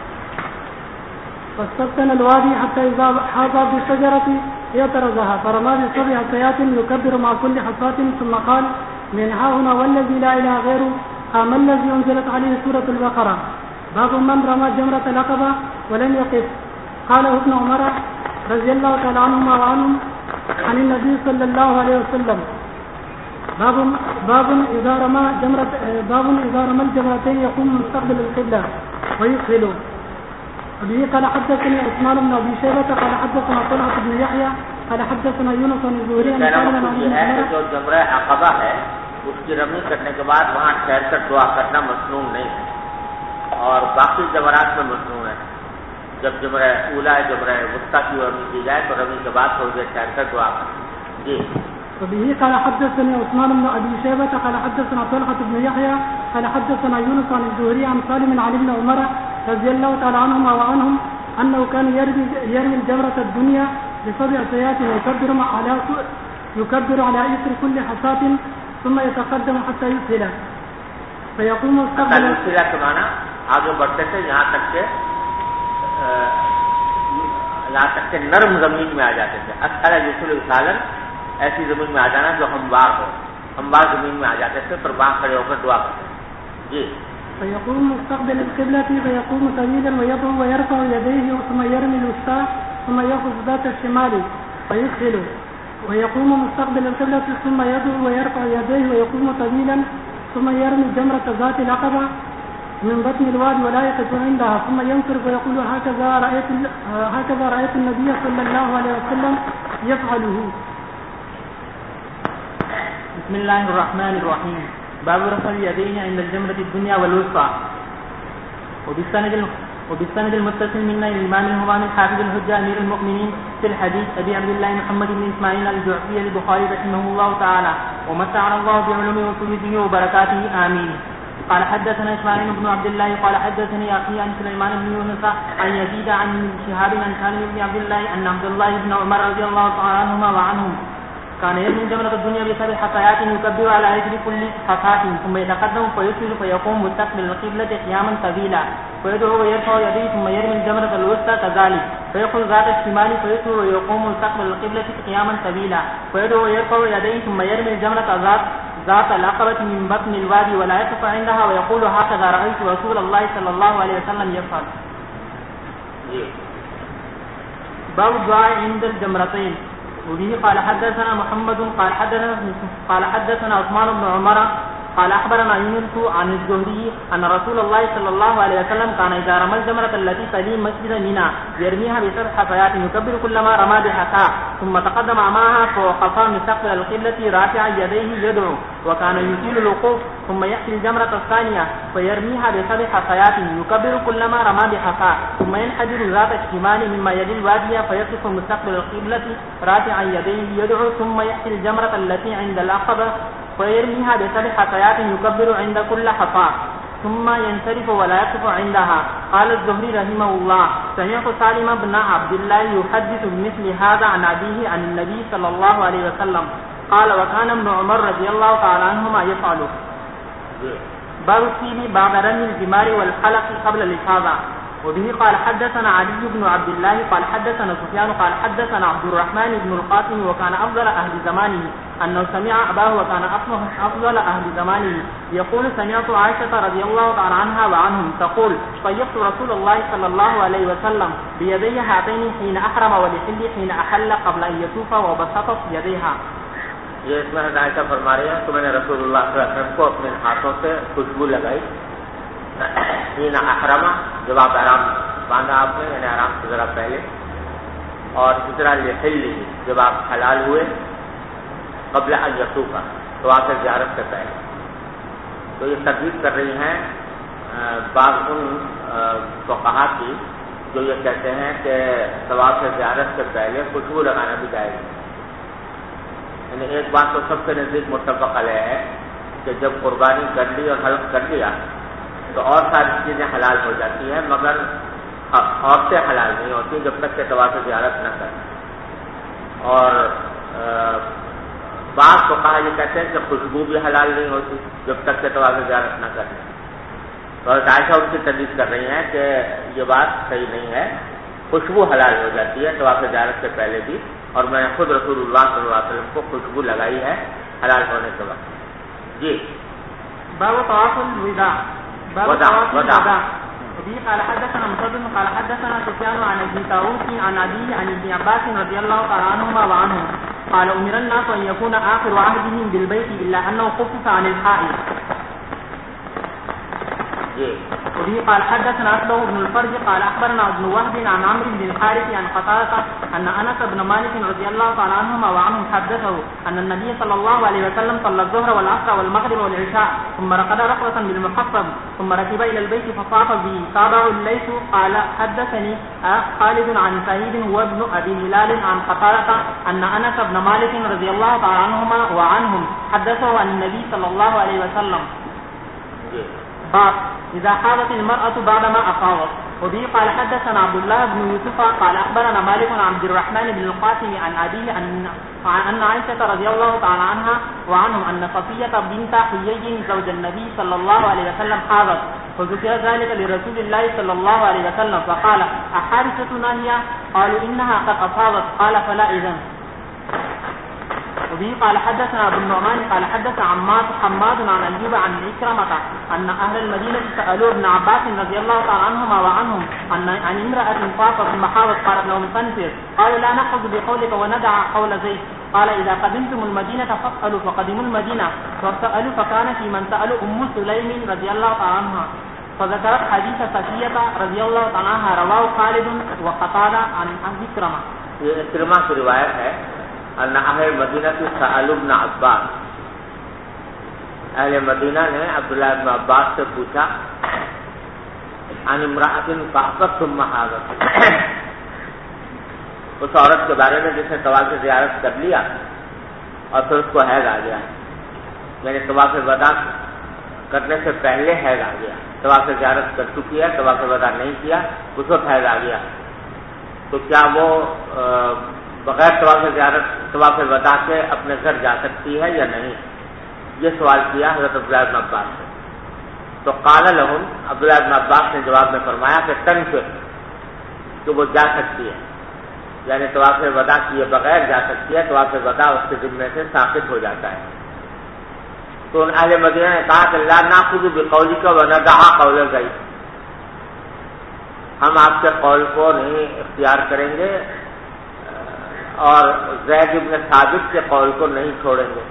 فاستفتن الوادي حتى إذا حاط بالشجرة يترزها فرمى بسبع حصيات يكبر مع كل حصاة ثم قال من ها هنا والذي لا إله غيره آمن الذي أنزلت عليه سورة البقرة باب من رمى جمرة العقبة ولم يقف. قاله ابن عمر رضي الله تعالى عنهما وعنهم عن النبي صلى الله عليه وسلم باب إذا رمى الجمرتين يقوم مستقبل القبلة ويقبل. وبه قال حدثني عثمان بن أبي شيبة قال حدثنا طلحة بن يحيى قال حدثنا يونس بن زهري عن سالم عن ابن عمر. جو جمرہ عقبہ ہے اس کی رمی کرنے کے بعد وہاں ٹھہر کر دعا کرنا مسنون نہیں ہے، اور باقی جمرات میں مسنون ہے. جب جمرہ اولا ہے جمرہ وسطیٰ کی رمی کی جائے تو رمی کے بعد تھوڑی دیر ٹھہر کر دعا کرنا. جی وبه قال حدثني عثمان بن أبي شيبة قال حدثنا طلحة بن يحيى قال حدثنا يونس عن الزهري عن سالم عن ابن عمر رضي الله تعالى عنهما وعنهم أنه كان يرمي الجمرة الدنيا بسبع حصيات يكبر على إثر كل حصاة ثم يتقدم حتى يسهل فيقوم مستقبل. کے معنی آگے بڑھتے تھے یہاں تک کہ نرم زمین میں آ جاتے تھے. اکثر یسل سالن ایسی زمین میں آ جانا جو ہموار ہو، ہموار زمین میں آ جاتے تھے پر وہاں کھڑے ہو کر دعا کرتے تھے. جی فيقوم مستقبل القبلة فيقوم طويلا ويضع ويرفع يديه ثم يرمي الوسطى ثم يأخذ ذات الشمال فيدخل ويقوم مستقبل القبلة ثم يدعو ويرفع يديه ويقوم طويلا ثم يرمي جمرة ذات العقبة من بطن الوادي ولا يقف عندها ثم ينصرف ويقول هكذا رأيت النبي صلى الله عليه وسلم يفعله. بسم الله الرحمن الرحيم. باب رفع اليدين عند الجمرة الدنيا والوسطى. وبالسند المتصل منا الإمام الهمام الحافظ الحجة أمير المؤمنين في الحديث أبي عبد الله محمد بن إسماعيل الجعفي البخاري رحمه الله تعالى ومتعنا الله بعلومه وفيده وبركاته آمين. قال حدثنا إسماعيل بن عبد الله قال حدثني أخي عن سليمان بن يونس عن يزيد عن شهاب عن سالم بن عبد الله أن عبد الله بن عمر رضي الله تعالى عنهما وعنهم كان يرمي جمرة الدنيا بسبع حصيات يكبر على إثر كل حصاة ثم يتقدم فيسجد فيقوم مستقبل القبلة قياما طويلا فيدعو ويرفع يديه ثم يرمي الجمرة الوسطى كذلك فيأخذ ذات الشمال فيسجد ويقوم مستقبل القبلة قياما طويلا فيدعو ويرفع يديه ثم يرمي الجمرة ذات العقبة من بطن الوادي ولا يقف عندها ويقول هكذا رأيت رسول الله صلى الله عليه وسلم يفعل. باب الدعاء عند الجمرتين. وبه قال حدثنا محمد قال حدثنا عثمان بن عمر قال أخبرنا يونس عن الزهري أن رسول الله صلى الله عليه وسلم كان إذا رمى الجمرة التي تلي مسجد منى يرميها بسبع حصيات يكبر كلما رمى بحصاة ثم تقدم معها فوقفا مستقبل القبلة رافعا يديه يدعو وكان يطيل الوقوف ثم يأتي الجمرة الثانية فيرميها بسبع حصيات يكبر كلما رمى بحصاة ثم ينحدر ذات الشمال مما يلي الوادي فيقف مستقبل القبلة رافعا يديه يدعو ثم يأتي الجمرة التي عند العقبة فيرميها بسبع حصيات يكبر عند كل حصاة ثم ينصرف ولا يقف عندها. قال الزهري رحمه الله سمعت سالم بن عبد الله يحدث بمثل هذا عن أبيه عن النبي صلى الله عليه وسلم قال وكان ابن عمر رضي الله تعالى عنهما يفعله. باب السيب بعد رمي الجمار والحلق قبل الإفاضة. وبه قال حدثنا علي بن عبد الله قال حدثنا سفيان قال حدثنا عبد الرحمن بن القاسم وكان أفضل أهل زمانه أنه سمع أباه وكان أفضل أهل زمانه يقول سمعت عائشة رضي الله تعالى عنها وعنهم تقول طيبت رسول الله صلى الله عليه وسلم بيدي هاتين حين أحرم ولحل حين أحل قبل أن يطوف وبسطت يديها. یہ اس میں عائشہ فرما رہی ہیں کہ میں نے رسول اللہ صلی اللہ علیہ وسلم کو اپنے ہاتھوں سے خوشبو لگائی حین احرما، جب آپ احرام باندھا آپ نے، یعنی احرام سے ذرا پہلے، اور اسی طرح لحل، جب آپ حلال ہوئے، قبل ان یطوف، تو آپ زیارت سے پہلے. تو یہ تردید کر رہی ہیں بعض ان فقہا کی جو یہ کہتے ہیں کہ طواف زیارت سے پہلے خوشبو لگانا بھی جائز ہے. یعنی ایک بات تو سب کے نزدیک متفق علیہ ہے کہ جب قربانی کر لی اور حلق کر لیا تو اور ساری چیزیں حلال ہو جاتی ہیں، مگر عورتیں حلال نہیں ہوتی جب تک کہ طواف زیارت نہ کریں. اور بعض فقہا یہ کہتے ہیں کہ خوشبو بھی حلال نہیں ہوتی جب تک کہ طواف زیارت نہ کریں. تو عائشہ ان کی تردید کر رہی ہیں کہ یہ بات صحیح نہیں ہے، خوشبو حلال ہو جاتی ہے طواف زیارت سے پہلے بھی، اور میں نے خود رسول اللہ صلی اللہ علیہ وسلم کو خوشبو لگائی ہے حلال ہونے کے بعد. جی باب طواف الوداع. باب طواف الوداع. وبه قال حدثنا مسدد قال حدثنا سفيان عن ابي طاووس عن ابي عن ابن عباس رضي الله تعالى عنهما وعنهم قال امر الناس ان يكون اخر عهدهم بالبيت الا انه خفف عن الحائض. وبه قال حدثنا أسلم بن الفرج قال أخبرنا ابن وهب عن عمرو بن الحارث عن قتادة أن أنس بن مالك رضي الله تعالى عنهما وعنهم حدثه أن النبي صلى الله عليه وسلم صلى الظهر والعصر والمغرب والعشاء ثم رقد رقصة بالمحصب ثم ركب إلى البيت فطاف به. تابعه الليث قال حدثني خالد عن سعيد وابن أبي هلال عن قتادة أن أنس بن مالك رضي الله تعالى عنهما وعنهم حدثه عن النبي صلى الله عليه وسلم. باب إذا حاضت المرأة بعدما أفاضت. وبه قال حدثنا عبد الله بن يوسف قال أخبرنا مالك عن عبد الرحمن بن القاسم عن أبيه أن عائشة رضي الله تعالى عنها وعنهم أن صفية بنت حيي زوج النبي صلى الله عليه وسلم حاضت، فذكر ذلك لرسول الله صلى الله عليه وسلم فقال أحارستنا هي؟ قالوا إنها قد أفاضت. قال فلا إذن. وبه قال حدثنا ابو النعمان قال حدث حماد عن ايوب عن عكرمة ان اهل المدينة سالوا ابن عباس رضي الله تعالى عنهما وعنهم عن امرأة طافت ثم حاضت قالت لهم تنفر، قالوا لا نأخذ بقولك وندع قول زيد. قال اذا قدمتم المدينة فاسألوا، فقدموا المدينة فسألوا فكان في من سألوا ام سليم رضي الله تعالى عنها فذكرت حديث صفية رضي الله تعالى عنها رواه خالد وقتادة عن عكرمة. یہ عكرمة کی روایت ہے ان اہل مدینہ کی سألوا ابن عباس، اہل مدینہ نے عبداللہ ابن عباس سے پوچھا عن امرأۃ طافت ثم حاضت، اس عورت کے بارے میں جس نے طواف زیارت کر لیا اور پھر اس کو حیض آ گیا، یعنی طواف وداع کرنے سے پہلے حیض آ گیا، طواف زیارت کر چکی ہے، طواف وداع نہیں کیا، اس وقت حیض آ گیا، تو کیا وہ بغیر طواف وداع کے اپنے گھر جا سکتی ہے یا نہیں؟ یہ سوال کیا حضرت عبداللہ بن عباس نے. تو قال لهم، عبداللہ بن عباس نے جواب میں فرمایا کہ تنفر، کہ وہ جا سکتی ہے، یعنی طواف وداع کیے بغیر جا سکتی ہے، طواف وداع اس کے ذمے سے ساقط ہو جاتا ہے. تو ان اہل مدینہ نے کہا کہ لا ناخذ بقولک وندع قول زید، ہم آپ کے قول کو نہیں اختیار کریں گے اور زید ابن ثابت کے قول کو نہیں چھوڑیں گے.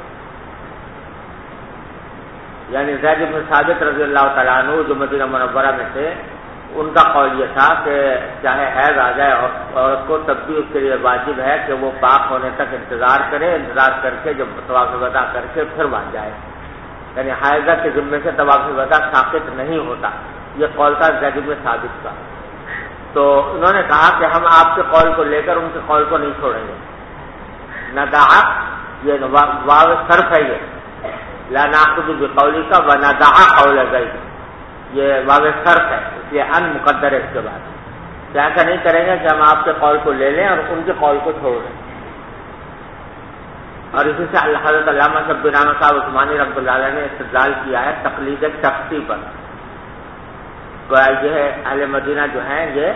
یعنی زید ابن ثابت رضی اللہ تعالیٰ عنہ جو مدینہ منورہ میں تھے، ان کا قول یہ تھا کہ چاہے حیض آ جائے عورت کو تب بھی اس کے لیے واجب ہے کہ وہ پاک ہونے تک انتظار کرے، انتظار کر کے جب طواف وداع کر کے پھر باندھ جائے، یعنی حائضہ کے ذمے سے طواف وداع ساقط نہیں ہوتا. یہ قول تھا زید ابن ثابت کا. تو انہوں نے کہا کہ ہم آپ کے قول کو لے کر ان کے قول کو نہیں چھوڑیں گے. ندع، یہ واو صرف ہے، یہ لا ناخذ بقولک وندع قول زید، یہ واو صرف ہے، اس لیے ان مقدر ہے اس کے بعد. تو ایسا نہیں کریں گے کہ ہم آپ کے قول کو لے لیں اور ان کے قول کو چھوڑ دیں. اور اسی سے حضرت علامہ شبیر احمد صاحب عثمانی رحمۃ اللہ علیہ نے استدلال کیا ہے تقلید شخصی پر، یہ ہے اہل مدینہ جو ہیں یہ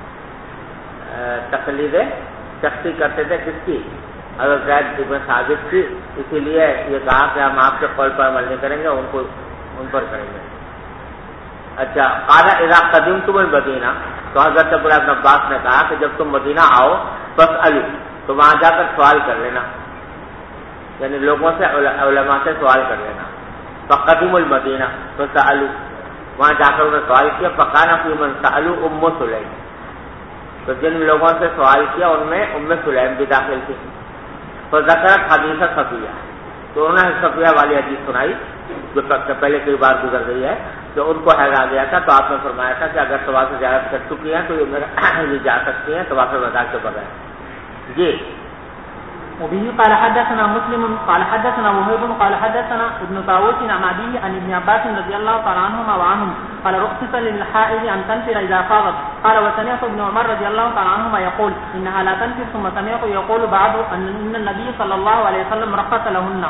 تقلید شخصی کرتے تھے کس کی؟ اگر زید بن ثابت کی، اسی لیے یہ کہا کہ ہم آپ کے قول پر عمل نہیں کریں گے، ان پر کریں گے۔ اچھا، قال اذا قدمتم المدینہ، تو حضرت عبداللہ بن عباس نے کہا کہ جب تم مدینہ آؤ فاسألوا، تو وہاں جا کر سوال کر لینا، یعنی لوگوں سے، علماء سے سوال کر لینا۔ فقدموا المدینہ فسألوا، وہاں جا کر انہوں نے سوال کیا، فکان فی من سألوا ام سلیم، تو جن لوگوں سے سوال کیا ان میں ام سلیم بھی داخل تھی۔ فذکرت حدیث صفیہ، تو انہوں نے صفیہ والی حدیث سنائی جو پہلے کئی بار گزر گئی ہے، تو ان کو حیض آ گیا تھا، تو آپ نے فرمایا تھا کہ اگر طواف زیارت کر چکی ہیں تو یہ جا سکتی ہیں طواف وداع کے بغیر۔ جی وبه قال حدثنا مسلم قال حدثنا وهيب قال حدثنا ابن طاووس عن أبيه عن ابن عباس رضي الله تعالى عنهما وعنهم قال رخص للحائض أن تنفر إذا فاضت، قال وسمعت ابن عمر رضي الله تعالى عنهما يقول إنها لا تنفر، ثم سمعت يقول بعد أن النبي صلى الله عليه وسلم رخص لهن۔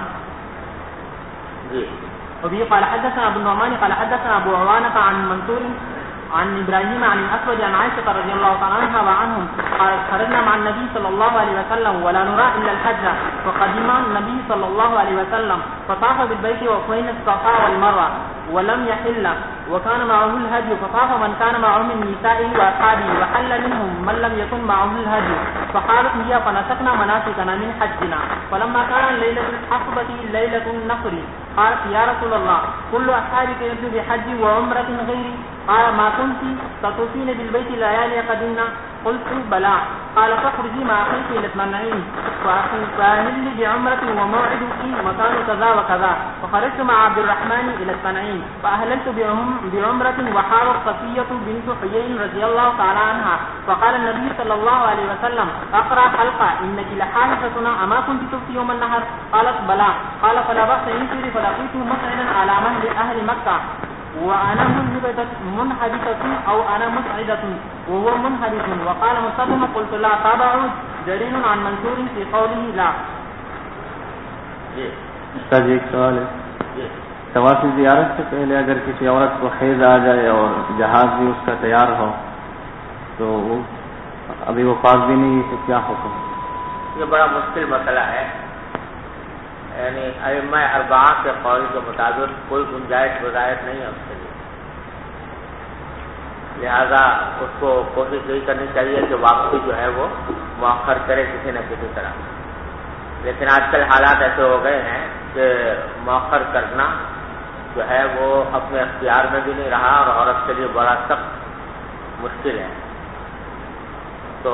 وبه قال حدثنا ابن نعمان قال حدثنا أبو عوانة عن منصور عن إبراهيم عن الأسود عن عائشة رضي الله تعالى عنها وعنهم قال خرجنا مع النبي صلى الله عليه وسلم ولا نرى إلا الحج، فقدم النبي صلى الله عليه وسلم فطاف بالبيت وبين الصفا والمروة ولم يحل، وكان معه الهدي، فطاف من كان معه من نسائه وأصحابه، وحل منهم من لم يكن معه الهدي، فقالت هي فنسكنا مناسكنا من حجنا، فلما كان ليلة الحقبة ليلة النفر قالت يا رسول الله كل أصحابك يأتوا بحج وعمرة غيري؟ قال ما كنت تطوفين بالبيت ليالي قدمنا؟ قلت بلى، قال فاخرجي مع أخيك إلى التنعيم فأهل بعمرة وموعدك مكان كذا وكذا، فخرجت مع عبد الرحمن إلى التنعيم فأهللت بعمرة، وحارت صفية بنت حيي رضي الله تعالى عنها، فقال النبي صلى الله عليه وسلم أقرأ حلقة إنك لحاجتنا أما كنت تفتي يوم النهر؟ قالت بلى، قال فلا بأس ينشر، فلقيته مسعدا على أهل مكة وأنا منحدثة أو أنا مسعدة وهو منحدث، وقال مصدم قلت لا، تابعوا جرير عن منصور في قوله لا۔ استاذ ایک سوال ہے، طواف زیارت سے پہلے اگر کسی عورت کو حیض آ جائے اور جہاز بھی اس کا تیار ہو تو ابھی وہ پاک بھی نہیں ہے، تو کیا حکم؟ یہ بڑا مشکل مسئلہ ہے، یعنی ائمہ اربعہ کے قول کے مطابق کوئی گنجائش وضاحت نہیں ہے اس کے لیے، لہذا اس کو کوشش یہی کرنی چاہیے کہ واپسی جو ہے وہ مؤخر کرے کسی نہ کسی طرح، لیکن آج کل حالات ایسے ہو گئے ہیں کہ مؤخر کرنا جو ہے وہ اپنے اختیار میں بھی نہیں رہا اور عورت کے لیے بڑا سخت مشکل ہے۔ تو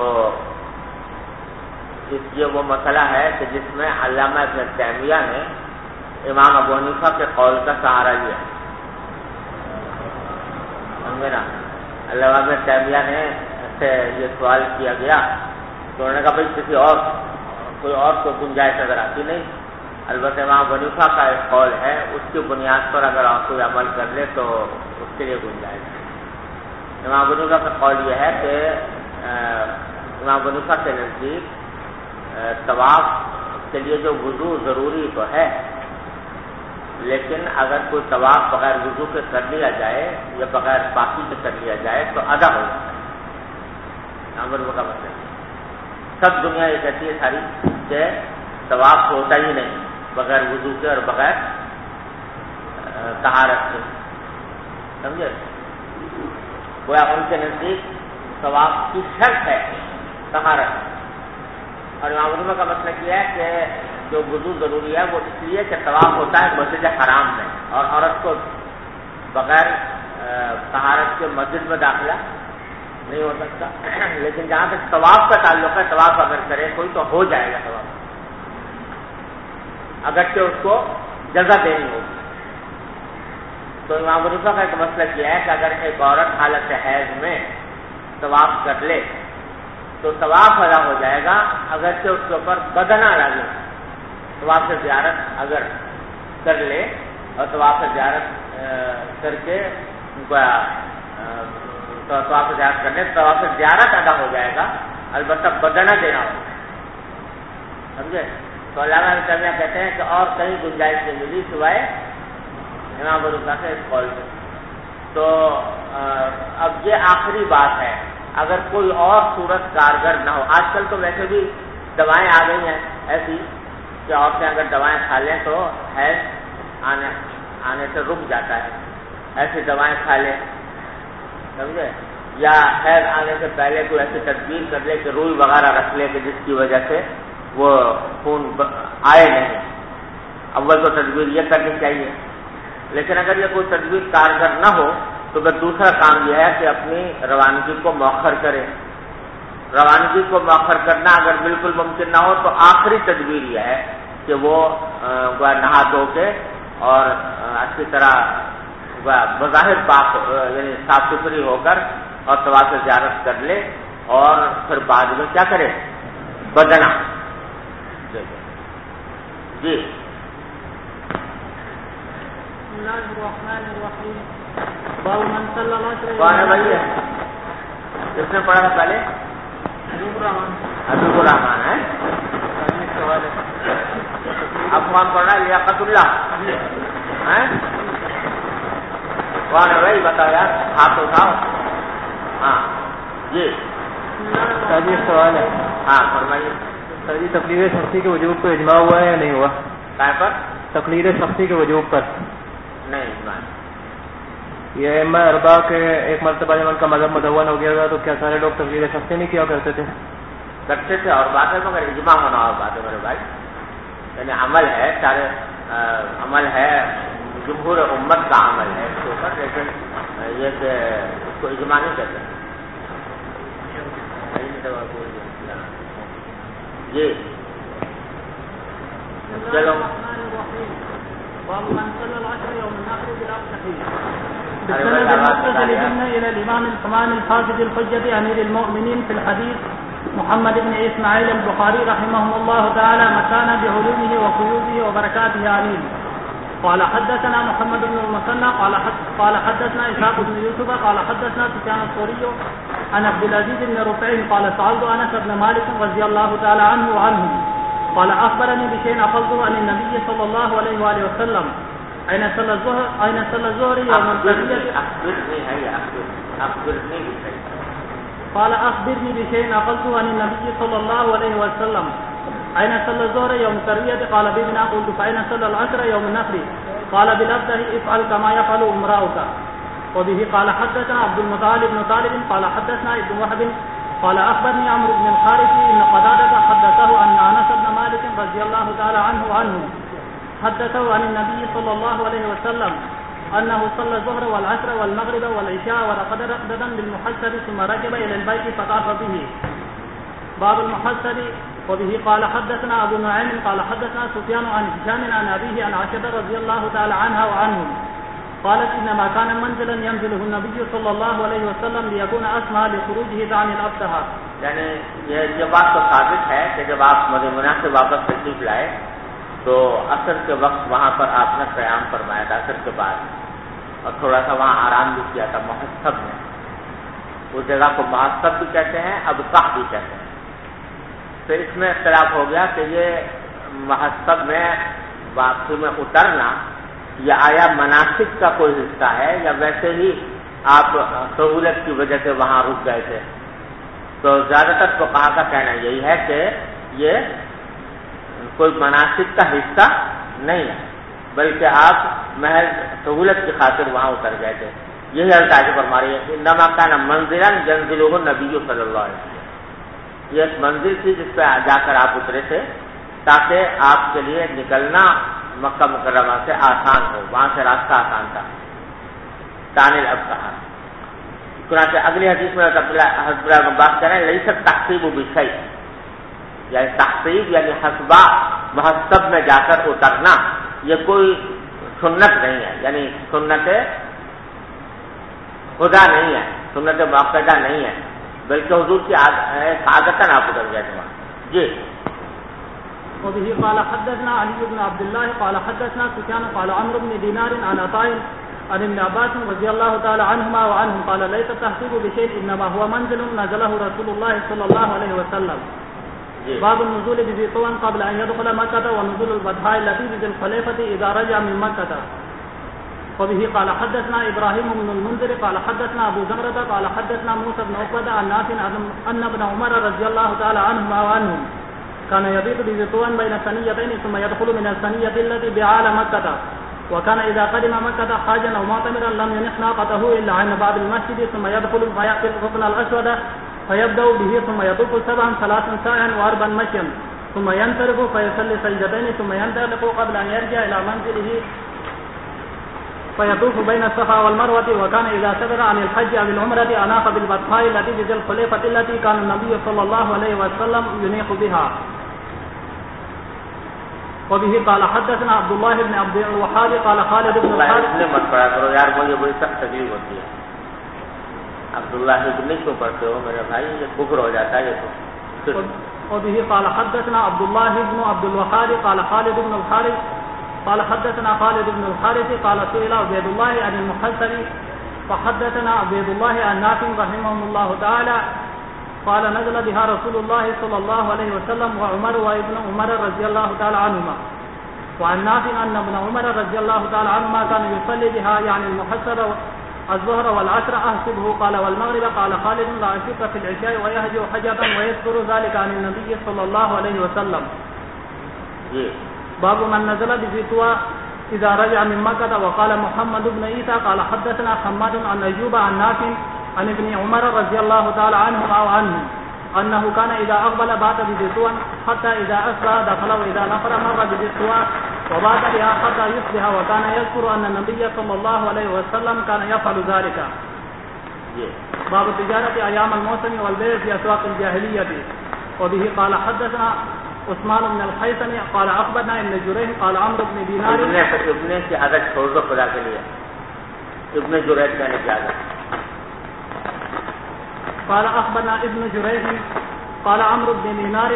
یہ وہ مسئلہ ہے کہ جس میں علامہ ابن تیمیہ نے امام ابو حنیفہ کے قول کا سہارا لیا، سمجھے نا؟ علامہ ابن تیمیہ نے سے یہ سوال کیا گیا تو انہوں نے کہا بھائی کوئی اور تو گنجائش نظر آتی نہیں، البتہ امام ابو حنیفہ کا ایک قول ہے، اس کی بنیاد پر اگر آپ کوئی عمل کر لے تو اس کے لیے گنجائش ہے۔ امام ابو حنیفہ کا قول یہ ہے کہ امام ابو حنیفہ کے نزدیک طواف کے لیے جو وضو ضروری تو ہے، لیکن اگر کوئی طواف بغیر وضو کے کر لیا جائے یا بغیر پاکی کے کر لیا جائے تو ادا ہو جاتا ہے۔ امام ابو کا مسئلہ سب دنیا یہ کہتی ہے ساری کہ طواف ہوتا ہی نہیں بغیر وضو کے اور بغیر طہارت کے، سمجھے؟ گویا ان کے نزدیک طواف کی شرط ہے طہارت، اور امام ابو کا مسئلہ یہ ہے کہ جو وضو ضروری ہے وہ اس لیے کہ طواف ہوتا ہے مسجد حرام میں، اور عورت کو بغیر طہارت کے مسجد میں داخلہ نہیں ہو سکتا، لیکن جہاں تک طواف کا تعلق ہے طواف اگر کرے کوئی تو ہو جائے گا طواف، اگرچہ اس کو جزا دینی ہوگی۔ تو امام ابو کا ایک مسئلہ یہ ہے کہ اگر ایک عورت حالت حیض میں طواف کر لے تو طواف ادا ہو جائے گا، اگرچہ اس کے اوپر بدنہ لگے، طواف سے زیارت اگر کر لے اور طواف سے زیارت کر کے طواف سے زیارت کرنے طواف سے زیارت ادا ہو جائے گا، البتہ بدنہ دینا ہوگا، سمجھے؟ تو علامہ ابن تیمیہ کہتے ہیں کہ اور کہیں گنجائش نہیں ملی سوائے امام ابو حنیفہ کے اس قول میں، تو اب یہ آخری بات ہے. اگر کوئی اور صورت کارگر نہ ہو، آج کل تو ویسے بھی دوائیں آ گئی ہیں ایسی کہ عورتیں اگر دوائیں کھا لیں تو حیض آنے سے رک جاتا ہے، ایسی دوائیں کھا لیں، سمجھے، یا حیض آنے سے پہلے کوئی ایسی تدبیر کر لے کہ روئی وغیرہ رکھ لے کہ جس کی وجہ سے وہ خون آئے نہیں. اول تو تدبیر یہ کرنی چاہیے. لیکن اگر یہ کوئی تدبیر کارگر نہ ہو تو پھر دوسرا کام یہ ہے کہ اپنی روانگی کو مؤخر کرے. روانگی کو مؤخر کرنا اگر بالکل ممکن نہ ہو تو آخری تدبیر یہ ہے کہ وہ نہا دھو کے اور اچھی طرح بظاہر پاک یعنی صاف ستھری ہو کر اور طواف زیارت کر لے اور پھر بعد میں کیا کرے، بدنا. جی کون ہے بھائی؟ کس نے پڑھا تھا پہلے؟ حبیب الرحمان ہے. اب کون پڑھ رہا ہے؟ لیاقت اللہ ہے. کون ہے بھائی؟ بتاؤ یار، ہاتھ اٹھاؤ. ہاں جی سر جی سوال ہے. ہاں فرمائیے. سر جی تقریر شخصی کے وجوب پر اجماع ہوا ہے یا نہیں ہوا؟ کہاں پر؟ تقریر شخصی کے وجوب پر نہیں اجماع. یہ ائمہ اربعہ کے ایک مرتبہ جب ان کا مذہب مدون ہو گیا تھا تو کیا سارے لوگ تقریر شخصی نہیں کیا کرتے تھے؟ کرتے تھے اور بات ہے، مگر اجماع ہونا اور بات ہے میرے بھائی. یعنی عمل ہے، سارے عمل ہے، جمہور امت کا عمل ہے اس کے اوپر، لیکن یہ کہ اس کو اجماع نہیں کہتے. جی چلو. إلى الإمام الحمان الحافظ الحجة أمير المؤمنين في الحديث محمد بن إسماعيل البخاري رحمه الله تعالى مكانا بعلومه وفيوضه وبركاته عليم. قال حدثنا محمد بن المثنى قال حدثنا إسحاق بن يوسف قال حدثنا سفيان الثوري عن عبد العزيز بن رفيع قال سألت أنس بن مالك رضي الله تعالى عنه وعنه قال أخبرني بشيء أخذته عن النبي صلى الله عليه وآله وسلم أين صلى الظهر يوم القيامة. قال أخبرني بشيء أخذته عن النبي صلى الله عليه وسلم أين صلى الظهر يوم القيامة. قال بابن قلت فأين صلى العصر يوم النحر. قال بالأبده افعل كما يفعل امرأك. وبه قال حدثنا عبد المطالب بن طالب قال حدثنا ابن وهب قال أخبرني عمرو بن الحارث إن قتادة حدثه أن أنس بن مالك رضي الله تعالى عنه حدثه عن النبي صلى الله عليه وسلم أنه صلى الظهر والعصر والمغرب والعشاء ورقد رقدة بالمحسر ثم ركب إلى البيت فطاف به. باب المحسر. وبه قال حدثنا أبو نعيم قال حدثنا سفيان عن هشام عن أبيه عن عائشة رضي الله تعالى عنها وعنهم قالت إنما كان منزلا ينزله النبي صلى الله عليه وسلم ليكون أسمى لخروجه عن الأبتهى. یعنی یہ بات تو ثابت ہے کہ جب آپ مدینہ سے واپس تشریف لائے تو عصر کے وقت وہاں پر آپ نے قیام فرمایا تھا عصر کے بعد، اور تھوڑا سا وہاں آرام بھی کیا تھا محسب میں. اس جگہ کو محسب بھی کہتے ہیں، ابطح بھی کہتے ہیں. تو اس میں اختلاف ہو گیا کہ یہ محسب میں واپسی میں اترنا یا آیا مناسک کا کوئی حصہ ہے یا ویسے ہی آپ سہولت کی وجہ سے وہاں رک گئے تھے. تو زیادہ تر فقہا کا کہنا یہی ہے کہ یہ کوئی مناسک کا حصہ نہیں ہے، بلکہ آپ محض سہولت کی خاطر وہاں اتر گئے تھے. یہی التاج فرما رہی ہے انما کان منزلا ينزله النبي صلی اللہ علیہ وسلم. یہ ایک منزل تھی جس پہ جا کر آپ اترے تھے تاکہ آپ کے لیے نکلنا مکہ مکرمہ سے آسان ہو، وہاں سے راستہ آسان تھا. تانل اب کہا چنانچہ اگلی حدیث میں حضرت اللہ بات کریں لیست تحصیب بشیء، یعنی تحصیب یعنی حسبہ محسب میں جا کر اترنا یہ کوئی سنت نہیں ہے، یعنی سنت خدا نہیں ہے، سنت باقاعدہ نہیں ہے، بلکہ حضور کی عادتاً آپ اتر گئے تھے. جی وبه قال حدثنا علي بن عبد الله قال حدثنا سفيان قال عمرو بن دينار عن عطاء عن ابن عباس رضي الله تعالى عنهما وعنهم قال ليس تحسب بشيء انما هو منزل نزله رسول الله صلى الله عليه وسلم. باب النزول بذي طوى قبل ان يدخل مكة ونزول البطحاء التي بذي الخليفة اذا رجع من مكة. وبه قال حدثنا ابراهيم بن المنذر قال حدثنا ابو زمرة قال حدثنا موسى بن عقبة عن نافع ان ابن عمر رضي الله تعالى عنهما وعنهم كان يبيت بذطوان بين الثنيتين ثم يدخل من الثنية التي بعال مكة، وكان إذا قدم مكة حاجا أو معتمرا لم ينح ناقته إلا عن باب المسجد ثم يدخل فيأتي الركن الأسود فيبدأ به ثم يطوف سبعا 3 ساعا و4 مشيا ثم ينصرف فيصلي سجدتين ثم ينطلق قبل أن يرجع إلى منزله فيطوف بين الصفا والمروة. وكان إذا سبر عن الحج أو العمرة أناق بالبطحاء التي بذي الخليفة التي كان النبي صلى الله عليه وسلم ينيق بها. وبه قال حدثنا عبد الله بن عبد الوهاب قال خالد بن الحارث مت پڑھا کرو یار، مجھے بڑی سخت تکلیف ہوتی ہے. عبداللہ ابن کیوں پڑھتے ہو میرے بھائی؟ یہ کفر ہو جاتا ہے یہ تو. وبه قال حدثنا عبد الله بن عبد الوهاب قال خالد بن الحارث قال حدثنا خالد بن الحارث قال سئل عبيد الله عن المحصر فحدثنا عبيد الله عن نافع رحمه الله تعالى قال نزل بها رسول الله صلى الله عليه وسلم وعمر وابن عمر رضي الله تعالى عنهما. وعن نافع أن ابن عمر رضي الله تعالى عنهما كان يصلي بها يعني المحصر الظهر والعصر أحسبه قال والمغرب. قال خالد لا أشك في العشاء ويهجو حجة ويذكر ذلك عن النبي صلى الله عليه وسلم. باب من نزل بذطوى إذا رجع من مكة. وقال محمد بن عيسى قال حدثنا حماد عن أيوب عن نافع عن ابن عمر رضي الله تعالى عنهما وعنه أنه كان إذا أقبل بات بذطوى حتى إذا أسرى دخل وإذا نفر مر بذطوى وبات بها حتى يصبح. وكان يذكر أن النبي صلى الله عليه وسلم كان يفعل ذلك. باب التجارة أيام الموسم والبيع في أسواق الجاهلية. وبه قال حدثنا عثمان بن الحيثم قال أخبرنا ابن جريج قال عمرو بن دينار. ابن کی عادت چھوڑ دو خدا کے لیے. ابن جریج کہنے کی عادت. قال أخبرنا ابن جريج قال عمرو بن دينار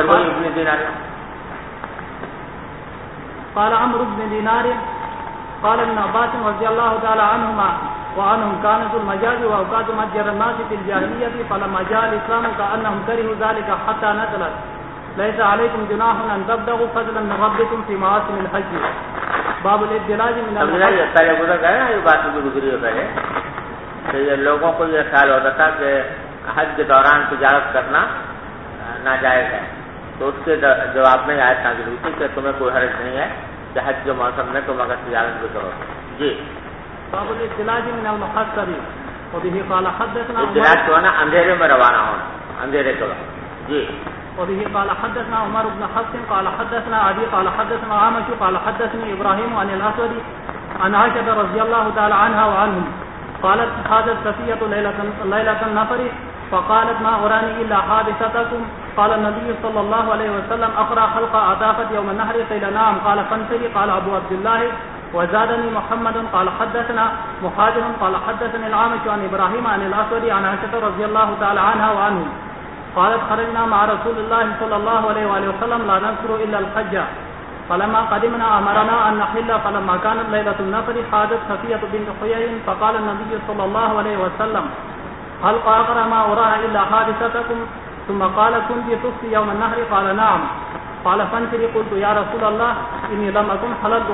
قال عمرو بن دينار قال ابن عباس رضي الله تعالى عنهما وعنهم كانت المجاز وأوقات متجر الناس في الجاهلية فلما جاء الإسلام كأنهم كرهوا ذلك حتى نزلت ليس عليكم جناح أن تبتغوا فضلا من ربكم في مواسم الحج. باب الادلاج من پہلے گزر گئے نا، یہ بات بھی گزری ہے پہلے کہ یہ لوگوں کو یہ خیال ہوتا تھا کہ حج کے دوران تجارت کرنا ناجائز ہے، تو اس کے جواب میں آیت نازل ہوئی تھی کہ تمہیں کوئی حرج نہیں ہے کہ حج کے موسم میں تم اگر تجارت بھی کرو. جی باب الادلاج من المحصر. وبه قال حدثنا ادلاج جو ہے نا اندھیرے میں روانہ ہونا، اندھیرے کے وقت. جی وبه قال حدثنا عمر بن حفص قال حدثنا عدي قال حدثنا عامش قال حدثني إبراهيم عن الأسود عن عائشة رضي الله تعالى عنها وعنهم قالت حادث صفية ليلة النفر فقالت ما أراني إلا حادثتكم. قال النبي صلى الله عليه وسلم أقرأ خلق أضافت يوم النهر قيل نعم قال فانفري. قال أبو عبد الله وزادني محمد قال حدثنا مهاجر قال حدثني العامش عن إبراهيم عن الأسود عن عائشة رضي الله تعالى عنها وعنهم قالت خرجنا مع رسول الله صلى الله عليه وآله وسلم لا نذكر إلا الحج فلما قدمنا أمرنا أن نحل فلما كانت ليلة النفر حادث صفية بنت حيي فقال النبي صلى الله عليه وسلم هل أقرأ ما أراه إلا حادثتكم. ثم قال كنت تفتي يوم النهر قال نعم. قال فانفري. قلت يا رسول الله إني لم أكن حللت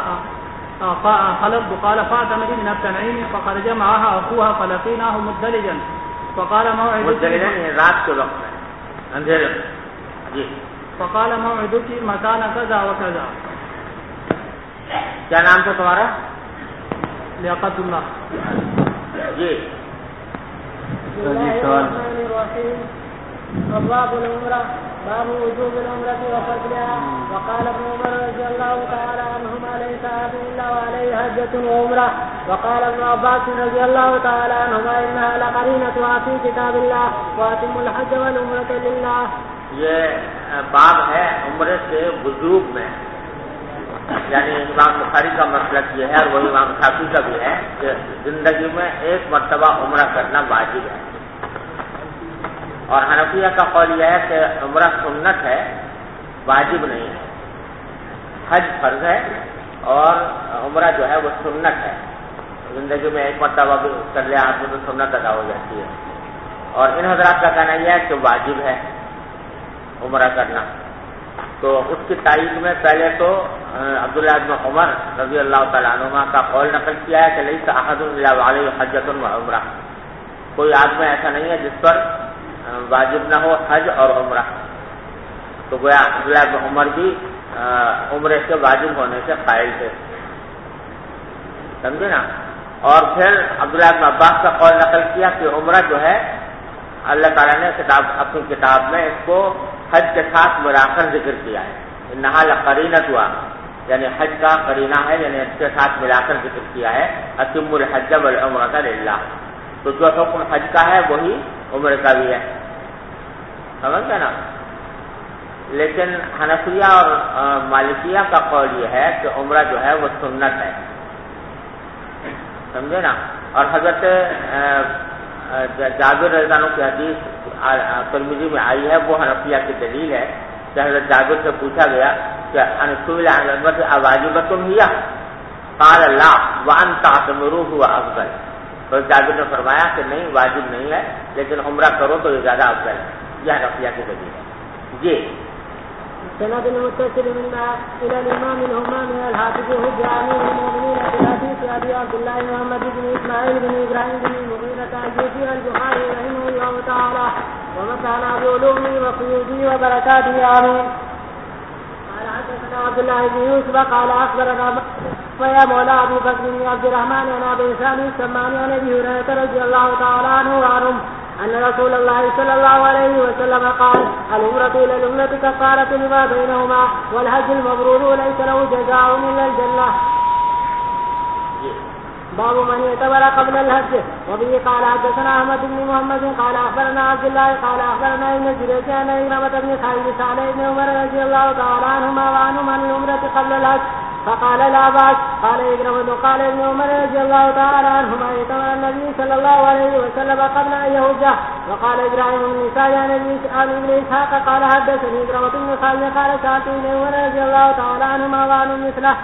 قال فاعتمري من التنعيم. فخرج معها أخوها فلقيناه مدلجا فقال موعدك رات کے وقت میں اندھیرے. جی فقال موعدك مكان كذا وكذا. کیا نام تھا تمہارا؟ لیاقت اللہ. جی بسم الله الرحمن الرحيم. باب العمرة. باب وجوب العمرة وفضلها. وقال ابن عمر رضي الله تعالى عنهما ليس أحد إلا وعليه حجة وعمرة. وقال ابن عباس رضي الله تعالى عنهما إنها لقرينتها في كتاب الله وأتموا الحج والعمرة لله. یہ باب ہے عمرے سے وجوب میں، یعنی امام بخاری کا مسلک یہ ہے اور وہی امام شافعی کا بھی ہے کہ زندگی میں ایک مرتبہ عمرہ کرنا واجب ہے. اور حنفیہ کا قول یہ ہے کہ عمرہ سنت ہے، واجب نہیں ہے. حج فرض ہے اور عمرہ جو ہے وہ سنت ہے. زندگی میں ایک مرتبہ بھی کر لیا آدمی تو سنت ادا ہو جاتی ہے. اور ان حضرات کا کہنا یہ ہے کہ واجب ہے عمرہ کرنا. تو اس کی تائید میں پہلے تو عبداللہ بن عمر رضی اللہ تعالیٰ عنہما کا قول نقل کیا ہے کہ لیس احد الا وعلیہ حجۃ و عمرہ، کوئی آدمی ایسا نہیں ہے جس پر واجب نہ ہو حج اور عمرہ. تو گویا عبداللہ بن عمر بھی عمرے کے واجب ہونے سے قائل تھے، سمجھے نا. اور پھر عبداللہ بن عباس کا قول نقل کیا کہ عمرہ جو ہے اللہ تعالیٰ نے اپنی کتاب میں اس کو حج کے ساتھ ملا کر ذکر کیا ہے. انہا لقرینۃ، یعنی حج کا قرینہ ہے، یعنی اس کے ساتھ ملا کر ذکر کیا ہے اتم الحج والعمرۃ للہ. تو جو حکم حج کا ہے وہی عمرے کا بھی ہے، سمجھ گئے نا. لیکن حنفیہ اور مالکیہ کا قول یہ ہے کہ عمرہ جو ہے وہ سنت ہے، سمجھے نا. اور حضرت جابر رضی اللہ عنہ کی حدیث ترمذی میں آئی ہے، وہ حنفیہ کی دلیل ہے کہ حضرت جابر سے پوچھا گیا کہ انسئل عن العمرۃ اواجبۃ ہی؟ قال لا وان تعتمروا هو افضل. تو جابر نے فرمایا کہ نہیں، واجب نہیں ہے، لیکن عمرہ کرو تو یہ زیادہ افضل ہے. یہ حنفیہ کی دلیل ہے. جی سند المتصل منا الى الامام الهمام الحافظ حجة امير المؤمنين في حديث ابي عبد الله محمد بن اسماعيل بن ابراهيم بن المغيرة الجوفي البخاري رحمه الله تعالى ومتعنا بعلومه وقيوده وبركاته امين. قال حدثنا عبد الله بن يوسف قال اخبرنا ويا مولى ابي بكر بن عبد الرحمن عن ابي سالم السماني عن ابي هريرة رضي الله تعالى عنه وعنهم أن رسول الله صلى الله عليه وسلم قال العمرة إلى العمرة كفارة لما بينهما والحج المبرور ليس له جزاء إلا الجنة. باب من اعتبر قبل الحج. وبه قال حدثنا أحمد بن محمد قال أخبرنا عبد الله قال أخبرنا ابن جريج عن إكرمة بن خالد عن ابن عمر رضي الله تعالى عنهما وعنهم عن العمرة قبل الحج فقال لا بأس. قال إكرمة قال ابن عمر رضي الله تعالى عنهما اعتمر النبي صلى الله عليه وسلم قبل أن يهج. وقال إبراهيم بن سعد عن ابن إسحاق قال حدثني إكرمة بن خالد قال سألت ابن عمر رضي الله تعالى عنهما وعنهم مثله.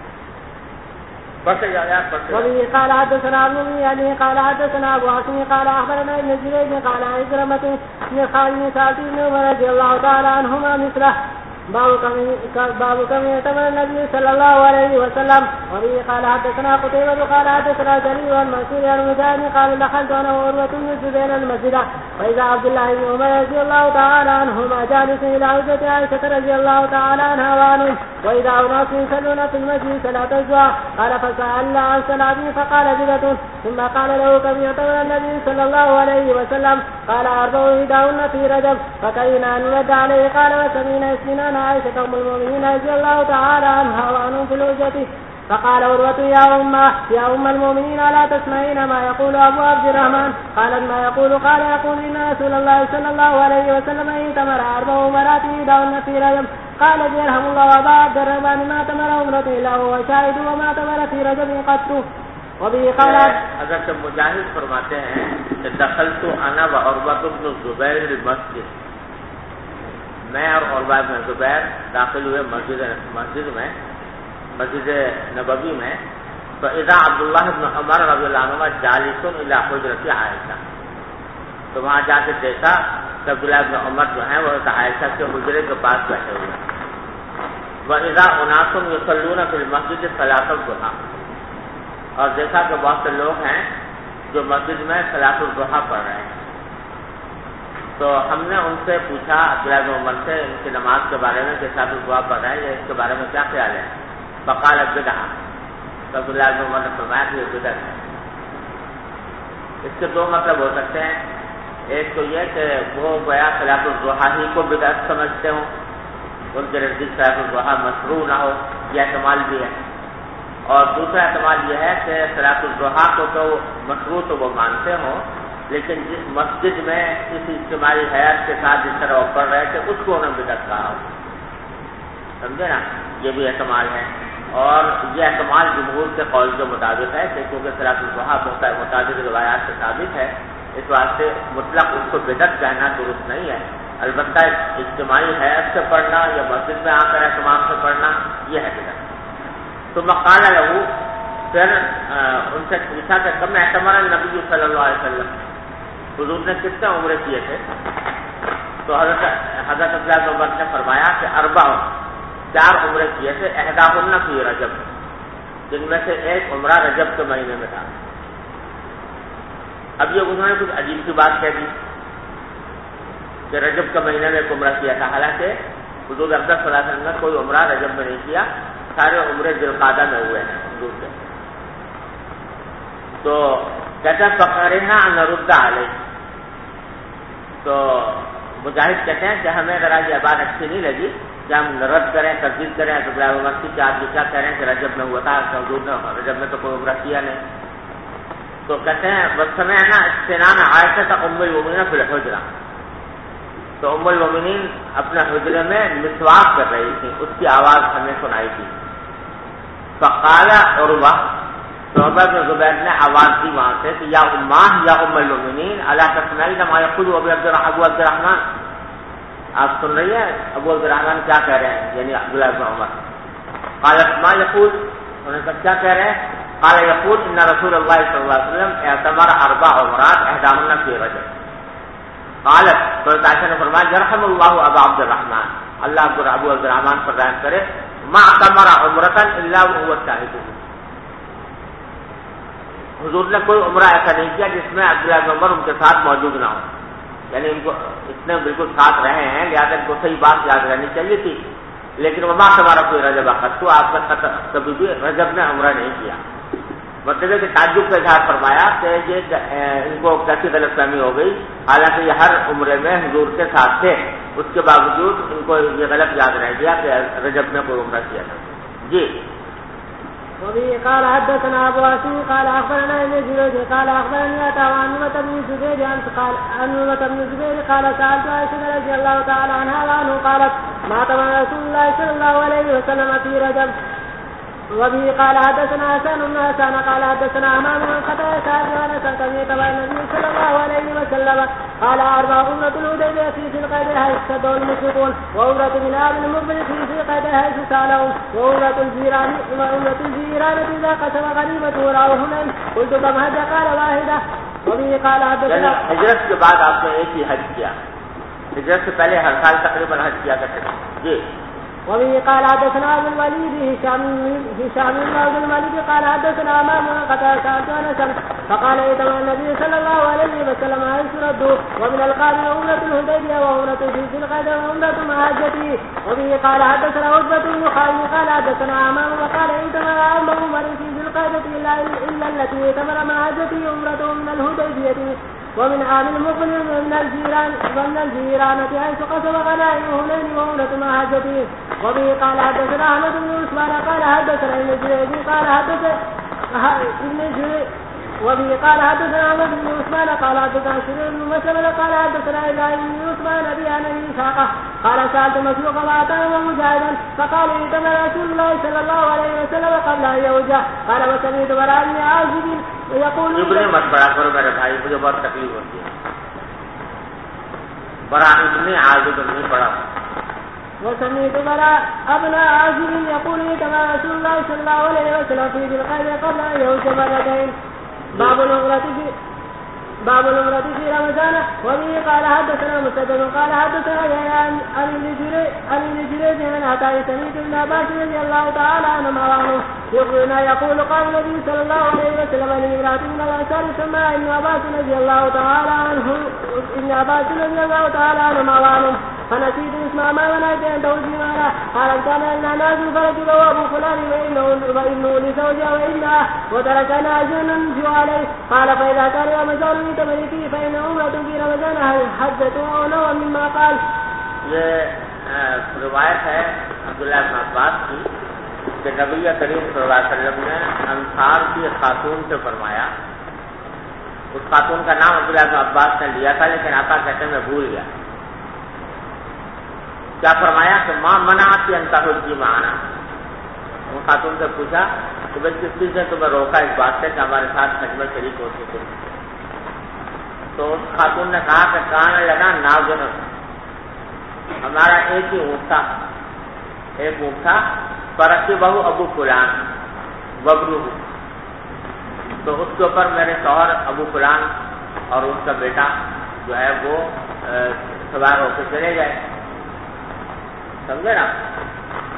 وبه قال حدثنا ابن يعني قال حدثنا أبو عاصم قال أخبرنا ابن جريج قال إكرمة بن خالد سألت ابن عمر رضي الله تعالى عنهما مثله. باب كم يعتمر النبي صلى الله عليه وسلم. وبه قال حدثنا قتيبة قال حدثنا جرير عن منصور عن مجاهد قال دخلت انا وعروة بن الزبير المسجد فإذا عبد الله بن عمر رضي الله تعالى عنهما جالس إلى حجرة عائشة رضي الله تعالى عنها وعنهم وإذا أناس يصلون في المسجد صلاة الضحى قال فسألنا عن صلاته فقال بدعة. ثم قال له كم يعتمر النبي صلى الله عليه وسلم قال 4 في رجب فكينا أن نرد عليه قال وسمينا اسمنا عائشة أم المؤمنين رضي الله تعالى عنها وعنهم في الحجة. فقال عروة يا أم المؤمنين ألا تسمعين ما يقول أبو عبد الرحمن؟ قالت ما يقول؟ قال يقول إن رسول الله صلى الله عليه وسلم اعتمر 4 عمرات في رجب. قال يرحم الله أبا عبد الرحمن ما اعتمر عمرة إلا هو شاهد وما اعتمر في رجب قط. وبه قال حضرت مجاہد فرماتے ہیں کہ دخلت انا وعروة بن الزبير المسجد، میں اور عروہ بن زبیر داخل ہوئے مسجد نبوی میں. تو اذا عبداللہ بن عمر رضی اللہ عنہ جالس الی حجرۃ عائشہ، تو وہاں جا کے دیکھا کہ عبداللہ بن عمر جو ہیں وہ عائشہ کے حجرے کے پاس بیٹھے ہوئے ہیں. واذا اناس یصلون فی المسجد صلاۃ الضحیٰ، اور دیکھا کہ بہت سے لوگ ہیں جو مسجد میں صلاۃ الضحیٰ پڑھ رہے ہیں. تو ہم نے ان سے پوچھا عبداللہ بن عمر سے ان کی نماز کے بارے میں کہ صلاۃ الضحیٰ پڑھ رہے ہیں، اس کے بارے میں کیا خیال ہے؟ فقال بدعہ، تو عبداللہ بن عمر نے فرمایا کہ یہ بدعت ہے. اس کے 2 مطلب ہو سکتے ہیں. ایک تو یہ کہ وہ گویا صلاۃ الضحیٰ ہی کو بدعت سمجھتے ہوں، ان کے نزدیک صلاۃ الضحیٰ مشروع نہ ہو، یہ احتمال بھی ہے. اور دوسرا احتمال یہ ہے کہ صلاۃ الضحیٰ کو تو مشروع تو وہ مانتے ہوں، لیکن جس مسجد میں اس اجتماعی حیات کے ساتھ جس طرح وہ پڑھ رہے تھے اس کو انہوں نے بدعت کہا ہو. سمجھے نا، یہ بھی احتمال ہے. اور یہ احتمال جمہور کے قول کے مطابق ہے کہ کیونکہ صلاۃ الضحیٰ متعدد روایات سے ثابت ہے، اس واسطے مطلق اس کو بدعت کہنا درست نہیں ہے. البتہ اجتماعی حیات سے پڑھنا یا مسجد میں آ کر اہتمام سے پڑھنا یہ ہے بدعت. تو مقال لہو، پھر ان سے پوچھا کہ کم اعتمر النبی صلی اللہ علیہ وسلم، حضور نے کتنے عمرے کیے تھے؟ تو حضرت عبداللہ بن عمر نے فرمایا کہ 4، 4 عمرے کیے تھے، احداہن فی رجب، جن میں سے ایک عمرہ رجب کے مہینے میں تھا۔ اب یہ انہوں نے کچھ عجیب سی بات کہہ دی کہ رجب کے مہینے میں ایک عمرہ کیا تھا، حالانکہ حضور اقدس صلی اللہ علیہ وسلم نے کوئی عمرہ رجب میں نہیں کیا، سارے عمرے ذوالقعدہ میں ہوئے ہیں حضور کے۔ تو کہتا فقرنا ان نرد علیہ، تو مجاہد کہتے ہیں کہ ہمیں ذرا یہ بات اچھی نہیں لگی کہ ہم رد کریں، تردید کریں عبداللہ بن مسعود کہ آپ یہ کیا کہہ رہے ہیں کہ رجب میں ہوا تھا، حضور نے رجب میں تو کوئی عمرہ کیا نہیں۔ تو کہتے ہیں وسمعنا استنان عائشہ ام المؤمنین فی الحجرہ، تو ام المؤمنین اپنے حجرے میں مسواک کر رہی تھی، اس کی آواز ہمیں سنائی تھی۔ فقال عروہ، تو عروہ بن زبیر نے آواز دی وہاں سے کہ یا اماہ یا ام المؤمنین الا تسمعین ما یقول ابو عبد الرحمن، آپ سن رہی ہیں ابو عبد الرحمن کیا کہہ رہے ہیں، یعنی عبداللہ بن عمر۔ قالت ما یقول، انہوں نے کہا کیا کہہ رہے ہیں؟ قال یقول ان رسول اللہ صلی اللہ علیہ وسلم اعتمر 4 عمرات احداهن فی رجب۔ قالت، تو عائشہ نے فرمایا یرحم اللہ ابا عبد الرحمن، اللہ ابو عبد الرحمن پر رحم کرے، ما اعتمر عمرۃ الا وهو شاہد، حضور نے کوئی عمرہ ایسا نہیں کیا جس میں عبداللہ بن عمر ان کے ساتھ موجود نہ ہو، یعنی ان کو اتنے بالکل ساتھ رہے ہیں، لہٰذا ان کو صحیح بات یاد رہنی چاہیے تھی۔ لیکن وما تمہارا کوئی رجب تو آپ کا کبھی بھی رجب میں عمرہ نہیں کیا، مطلب ہے کہ تعجب کا اظہار فرمایا کہ یہ ان کو کیسی غلط فہمی ہو گئی، حالانکہ یہ ہر عمرے میں حضور کے ساتھ تھے، اس کے باوجود ان کو یہ غلط یاد رہ گیا کہ رجب میں کوئی عمرہ کیا تھا۔ جی وبه قال حدثنا ابو عاصم قال اخبرنا ابن جريج قال اخبرني عطاء عن عروة بن الزبير قال سالت عائشة رضي الله تعالى عنها وعنه قالت ما تمنى رسول الله صلى الله عليه وسلم في رجب۔ وبه قال حدثنا حسن بن حسان قال حدثنا امام بن قتادة قال سمعت النبي صلى الله عليه وسلم قال 4 عمرة الحديبية في ذي القعدة حيث صدوا المشركون، وعمرة بلال بن المقبل في ذي القعدة حيث سالهم، وعمرة الجيران إذا قسم غنيمته رأوا هنين، قلت كم حج؟ قال 1۔ وبه قال حدثنا، ہجرت کے بعد آپ نے ایک ہی حج کیا، ہجرت سے پہلے ہر سال تقریباً حج کیا کرتے تھے۔ جی وبه قال حدثنا ابو الوليد هشام بن عبد الملك قال حدثنا امام قتادة عن فقال ايتم النبي صلى الله عليه وسلم حيث ردوا، ومن القابل عمرة الحديبية وعمرة في ذي القعدة وعمرة مع حجته۔ وبه قال حدثنا عتبة بن خالد قال حدثنا امام وقال ايتم عمر في ذي القعدة الا التي ايتمر مع حجته عمرته من الحديبية ومن عام المقبل ومن الجيرانة حيث قسم غنائم هنين وعمرة مع حجته۔ وبه قال حدثنا احمد بن عثمان قال حدثنا ابن جريج قال حدثنا ابن جريج وبه قال حدثنا احمد بن عثمان قال حدثنا شرير بن مسلمة قال حدثنا ابراهيم بن عثمان ابي عن ابي اسحاق قال سالت مسروقا وعطاء ومجاهدا فقال ائتمر رسول الله صلى الله عليه وسلم قبل ان يوجه، قال وسمعت براء بن عازب يقول مت بڑا کرو میرے بھائی، مجھے بہت تکلیف ہوتی ہے، براء ابن عازب نہیں پڑا۔ وسمعت براء ابن عازب يقول ائتمر رسول الله صلى الله عليه وسلم في ذي القعدة قبل ان يوجه مرتين، باب العمرة في رمضان۔ وبه قال حدثنا مسدد قال حدثنا عن ابن جريج عن عطاء سمعت ابن عباس رضي الله تعالى عنهما وعنه يقول قال النبي صلى الله عليه وسلم لامرأة من الأنصار ثم ابن عباس رضي الله تعالى عنهما وعنه فنسيت اسمع ما منعت ان توجي معنا، قال كان لنا ناس فرجل وابو فلان وانه لزوجها وانها وتركنا جنا جو عليه، قال فاذا كان رمضان تملكي فان عمرة في رمضان حجة او نوع مما قال۔ یہ روایت ہے عبداللہ بن عباس کی کہ نبی کریم صلی اللہ علیہ وسلم نے انصار کی خاتون سے فرمایا، اس خاتون کا نام عبداللہ بن عباس نے لیا تھا لیکن آقا کہتے میں بھول گیا، کیا فرمایا کہ ماں منعت انتہجی معنا، وہ خاتون سے پوچھا کہ بھائی کس چیز نے تمہیں روکا اس بات سے کہ ہمارے ساتھ حج میں شریک ہو سکے، تو اس خاتون نے کہا کہ کان لنا ناظر، ہمارا ایک ہی اونٹ تھا فرقی بہو ابو فلان وبنو، تو اس کے اوپر میرے شوہر ابو فلان اور اس کا بیٹا جو ہے وہ سوار ہو کے چلے گئے، سمجھے نا۔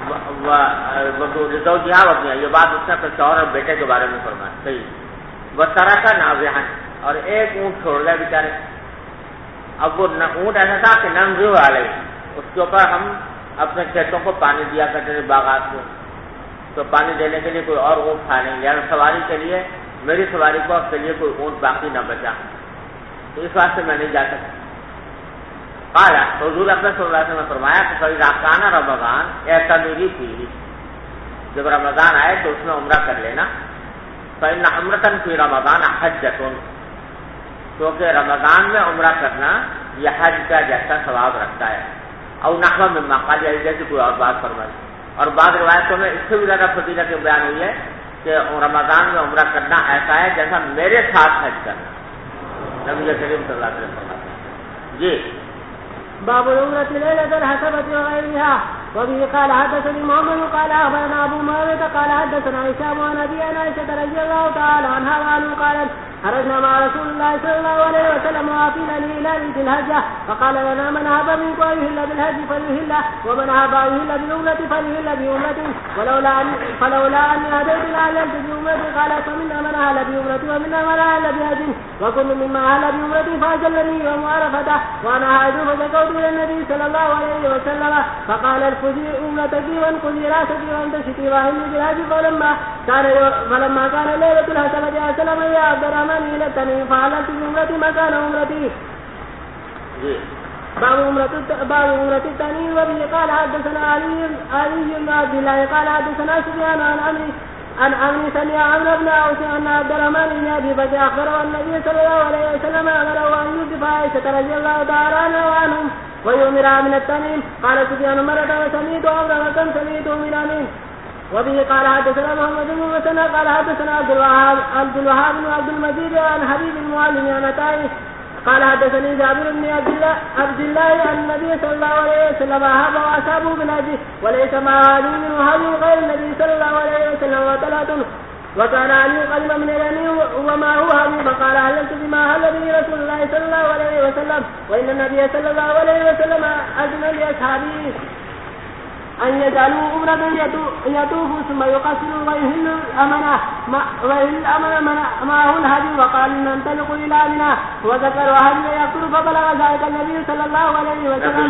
یہ بات اس نے اپنے شوہر اور بیٹے کے بارے میں فرمایا. صحیح. وہ طرح کا ناویہن، اور ایک اونٹ چھوڑ گئے بیچارے. اب وہ اونٹ ایسا تھا کہ نمزو والے، اس کے اوپر ہم اپنے کھیتوں کو پانی دیا کرتے تھے باغات کو، تو پانی دینے کے لیے کوئی اور اونٹ تھا نہیں، یعنی سواری کے لیے میری سواری کو کے لیے کوئی اونٹ باقی نہ بچا، تو اس واسطے میں نہیں جا سکتا. قالا، حضور اکرم صلی اللہ علیہ وسلم نے فرمایا کہ فإذا كان رمضان اعتمری فيه، جب رمضان آئے تو اس میں عمرہ کر لینا. فإن عمرة في رمضان حجة، کیونکہ رمضان میں عمرہ کرنا یہ حج کا جیسا ثواب رکھتا ہے. او نحو مما قال، جیسے کوئی اور بات فرمائی. اور بعض روایتوں میں اس سے بھی زیادہ فضیلت بیان ہوئی ہے کہ رمضان میں عمرہ کرنا ایسا ہے جیسا میرے ساتھ حج کرنا. نبی کریم صلی اللہ علیہ وسلم فرماتے ہیں. جی. باب العمرة ليلة الحسبة وغيرها. وبه قال حدثني محمد قال أخبرنا أبو معاوية قال حدثنا هشام عن أبي عائشة رضي الله تعالى عنها قالت خرجنا مع رسول الله صلى الله عليه وسلم وافينا لهلال ذي الحجة، فقال لنا من أحب منكم أن يهل بالحج فليهل، ومن أحب أن يهل بالعمرة فليهل بعمرة، فلولا أني هديت لأهللت بعمرة. قال فمنا من أهل بعمرة ومنا من أهل بحج، وكل مما أهل بعمرة فأجلني يوم عرفة وأنا حائض، فشكوت إلى النبي صلى الله عليه وسلم فقال ارفضي عمرتك وانقضي رأسك وامتشطي واهلي بالحج. فلما كان ليلة الحسبة أسلم يا عبد الرحمن إلى التنعيم فعلت بعمرتي مكان عمرتي. باب عمرة التنعيم. وبه قال حدثنا علي بن عبد الله قال حدثنا سفيان عن عمرو سمع عمرو بن عوف أن عبد الرحمن بن أبي بكر أخبره النبي صلى الله عليه وسلم أمره أن يوسف عائشة رضي الله تعالى عنها وعنهم ويؤمرها من التنعيم. قال سفيان مرة وسمعت عمرو كم سمعته من أمين. وبه قال حدثنا محمد بن مسنى قال حدثنا عبد الوهاب بن عبد المجيد عن حبيب المعلم عن عطاء قال حدثني جابر بن عبد الله عن النبي صلى الله عليه وسلم أهاب وأصابه بالحج وليس مع هذه من وهاب غير النبي صلى الله عليه وسلم وثلاث، وكان علي قدم من اليمين وما هو هذه، فقال هللت بما هل به رسول الله صلى الله عليه وسلم، وإن النبي صلى الله عليه وسلم أذن لأصحابه أن يجعلوا عمرة يطوفوا ثم يقصروا ويهل الأمن معه الهدي، وقال ننطلق إلى منى وذكر وهدي يقتل. فبلغ ذلك النبي صلى الله عليه وسلم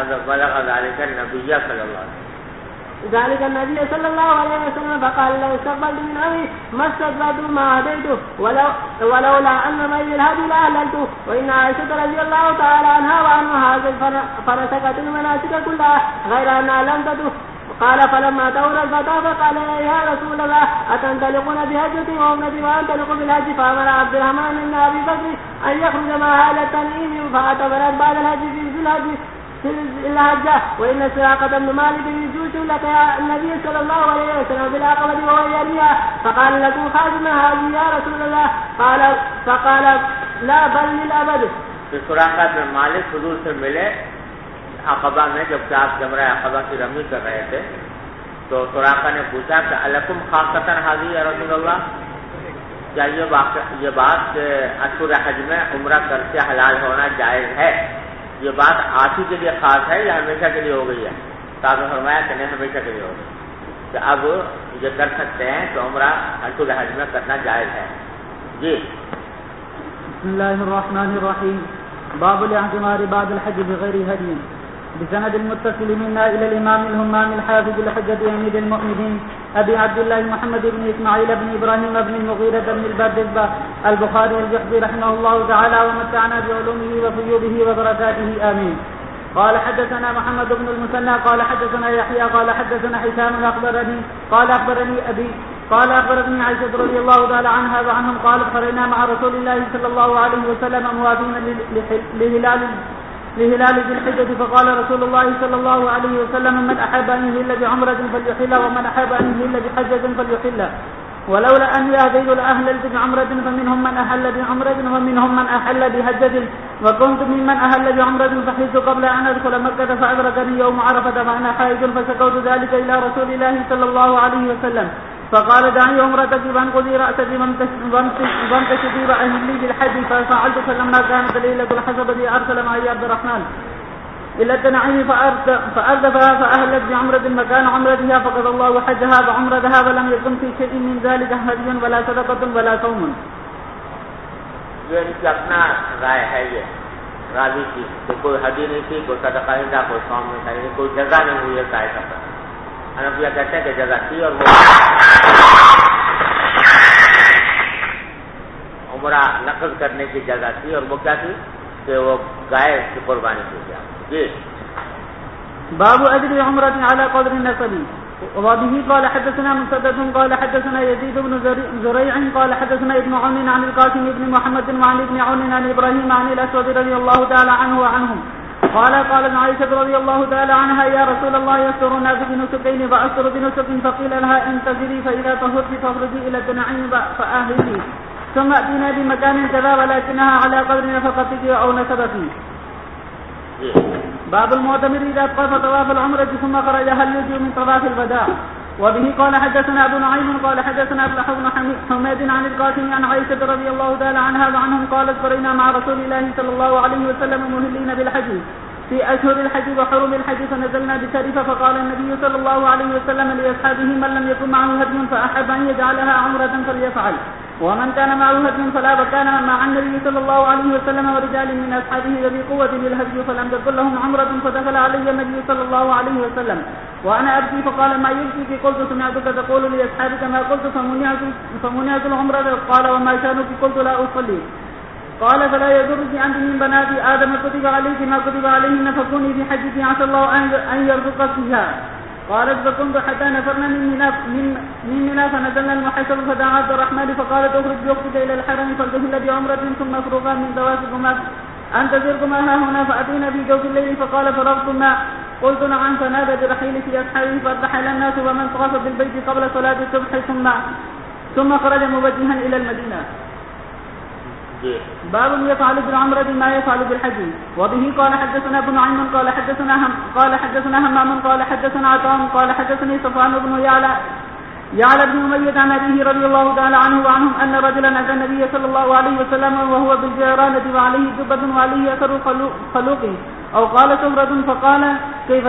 ذلك النبي صلى الله عليه وسلم فقال لو استقبلت من أمري ما استقبلت ما هديته ولولا أن معي الهدي لأهللته. وإن عائشة رضي الله تعالى عنها وعنها فرسكت المناسك كلها غير أنها لم تطف. قال فلما تولى الفتى فقال يا رسول الله أتنطلقون بهجتي وأمتي وأنطلق بالهج؟ فأمر عبد الرحمن بن أبي بكر أن يخرج مع هذا التنعيم فاعتبرت بعد الهج في الهج الحجة. وإن سراقة بن مالك يجوز لك يا النبي صلى الله عليه وسلم بالعقبة وهو يرميها، فقال لكم خادم هذه يا رسول الله؟ فقال لا بل للأبد. سراقة بن مالک حضور سے ملے عقبہ میں جب کہ آپ جمرہ عقبہ کی رمی کر رہے تھے، تو سراقہ نے پوچھا کہ الکم خاصۃ حاضی یا رسول اللہ، کیا یہ بات کہ اشہر حج میں عمرہ کر کے حلال ہونا جائز ہے، یہ بات آج ہی کے لیے خاص ہے یا ہمیشہ کے لیے ہو گئی ہے؟ تو آپ نے فرمایا کہ نہیں، ہمیشہ کے لیے ہو گئی، کہ اب یہ کر سکتے ہیں تو عمرہ اشہر حج میں کرنا جائز ہے. جی. بسم الله الرحمن الرحيم. باب الاعتمار بعد الحج بغير هدي. بسند المتصل منا إلى الإمام الهمام الحافظ الحجة أمير المؤمنين أبي عبد الله محمد بن إسماعيل بن إبراهيم بن المغيرة بن البردزبة البخاري الجحظي رحمه الله تعالى ومتعنا بعلومه وفيوضه وبركاته آمين. قال حدثنا محمد بن المثنى قال حدثنا يحيى قال حدثنا حسام قال أخبرني عائشة رضي الله تعالى عنها وعنهم قالت خرجنا مع رسول الله صلى الله عليه وسلم موافين لهلال ذي الحجة، فقال رسول الله صلى الله عليه وسلم من أحب أن يهل بعمرة فليحل ومن أحب أن يهل بحجة فليحل، ولولا أن يهدي الأهل بعمرة فمنهم من أحل بعمرة ومنهم من أحل بحجة، وكنت ممن أحل بعمرة فحلت قبل أن أدخل مكة فأدركني يوم عرفة وأنا حائض، فشكوت ذلك إلى رسول الله صلى الله عليه وسلم فقال دعي عمرتك وانقضي رأسك وامتشطي وأهلي بالحج، ففعلت. فلما كانت ليلة الحسبة أرسل معي عبد الرحمن إلى التنعيم فأردفها فأهلت بعمرة مكان عمرتها فقضى الله حجها وعمرتها ولم يكن في شيء من ذلك هدي ولا صدقة ولا صوم. یہ ان کی اپنا رائے ہے، یہ راضی کی کہ کوئی ہدی نہیں تھی، کوئی صدقہ نہیں تھا، کوئی صوم نہیں تھا، کوئی جزا نہیں ہوئی ہے قائد کا. حنفیہ کہتے ہیں کہ جزا تھی اور وہ عمرہ نقض کرنے کی جزا تھی، اور وہ کیا تھی کہ وہ گائے کی قربانی کی گیا. جی باب اجر عمرة على قدر النسب. وبه قال حدثنا مسدد قال حدثنا يزيد بن زريع قال حدثنا ابن عون عن القاسم بن محمد وعن ابن عون عن ابراهيم عن الاسود رضي الله تعالى عنه وعنهم قال قالت عائشة رضي الله تعالى عنها يا رسول الله يستر الناس بنسكين فأستر بنسك فقيل لها انتظري فإذا طهرت فاخرجي إلى التنعيم فأهلي ثم أتينا بمكان كذا ولكنها على قدر نفقتك أو نسبك. باب المعتمر إذا طاف طواف العمرة ثم خرج هل يجزئ من طواف الوداع. وبه قال حدثنا أبو نعيم قال حدثنا أفلح بن حميد عن القاسم عن عائشة رضي الله تعالى عنها وعنهم قالت قرينا مع رسول الله صلى الله عليه وسلم مهلين بالحج في أشهر الحج وحرم الحج فنزلنا بشريفة فقال النبي صلى الله عليه وسلم لأصحابه من لم يكن معه هدي فأحب أن يجعلها عمرة فليفعل ومن كان معه هدي فلا. وكان مع النبي صلى الله عليه وسلم ورجال من أصحابه ذوي قوة للهدي فلم تكن لهم عمرة فدخل علي النبي صلى الله عليه وسلم وأنا أبكي فقال ما يبكيك قلت سمعتك تقول لأصحابك ما قلت فمنعت العمرة. قال وما شانك قلت لا أصلي. قال فلا يضرك أنت من بنات آدم كتب عليك ما كتب عليهن فكوني في حجك عسى الله أن يرزقك فيها. قالت فكنت حتى نفرنا من منى فنزلنا المحسب فدعا عبد الرحمن فقالت اخرج بأختك إلى الحرم فلتهل بعمرة ثم افرغا من دواسكما أنتظركما ها هنا. فأتينا في جوف الليل فقال فرغتما قلت نعم فنادى برحيل في أصحابه فارتحل الناس ومن طاف بالبيت قبل صلاة الصبح ثم خرج موجها إلى المدينة. باب يفعل بالعمرة ما يفعل بالحج. وبه قال حدثنا ابن نعيم قال حدثنا همام قال حدثنا عطاء قال حدثني صفوان بن يعلى بن أمية عن أبيه رضي الله تعالى عنه وعنهم أن رجلا أتى النبي صلى الله عليه وسلم وهو بالجيرانة وعليه جبة وعليه أثر خلوق أو قال شهرة فقال كيف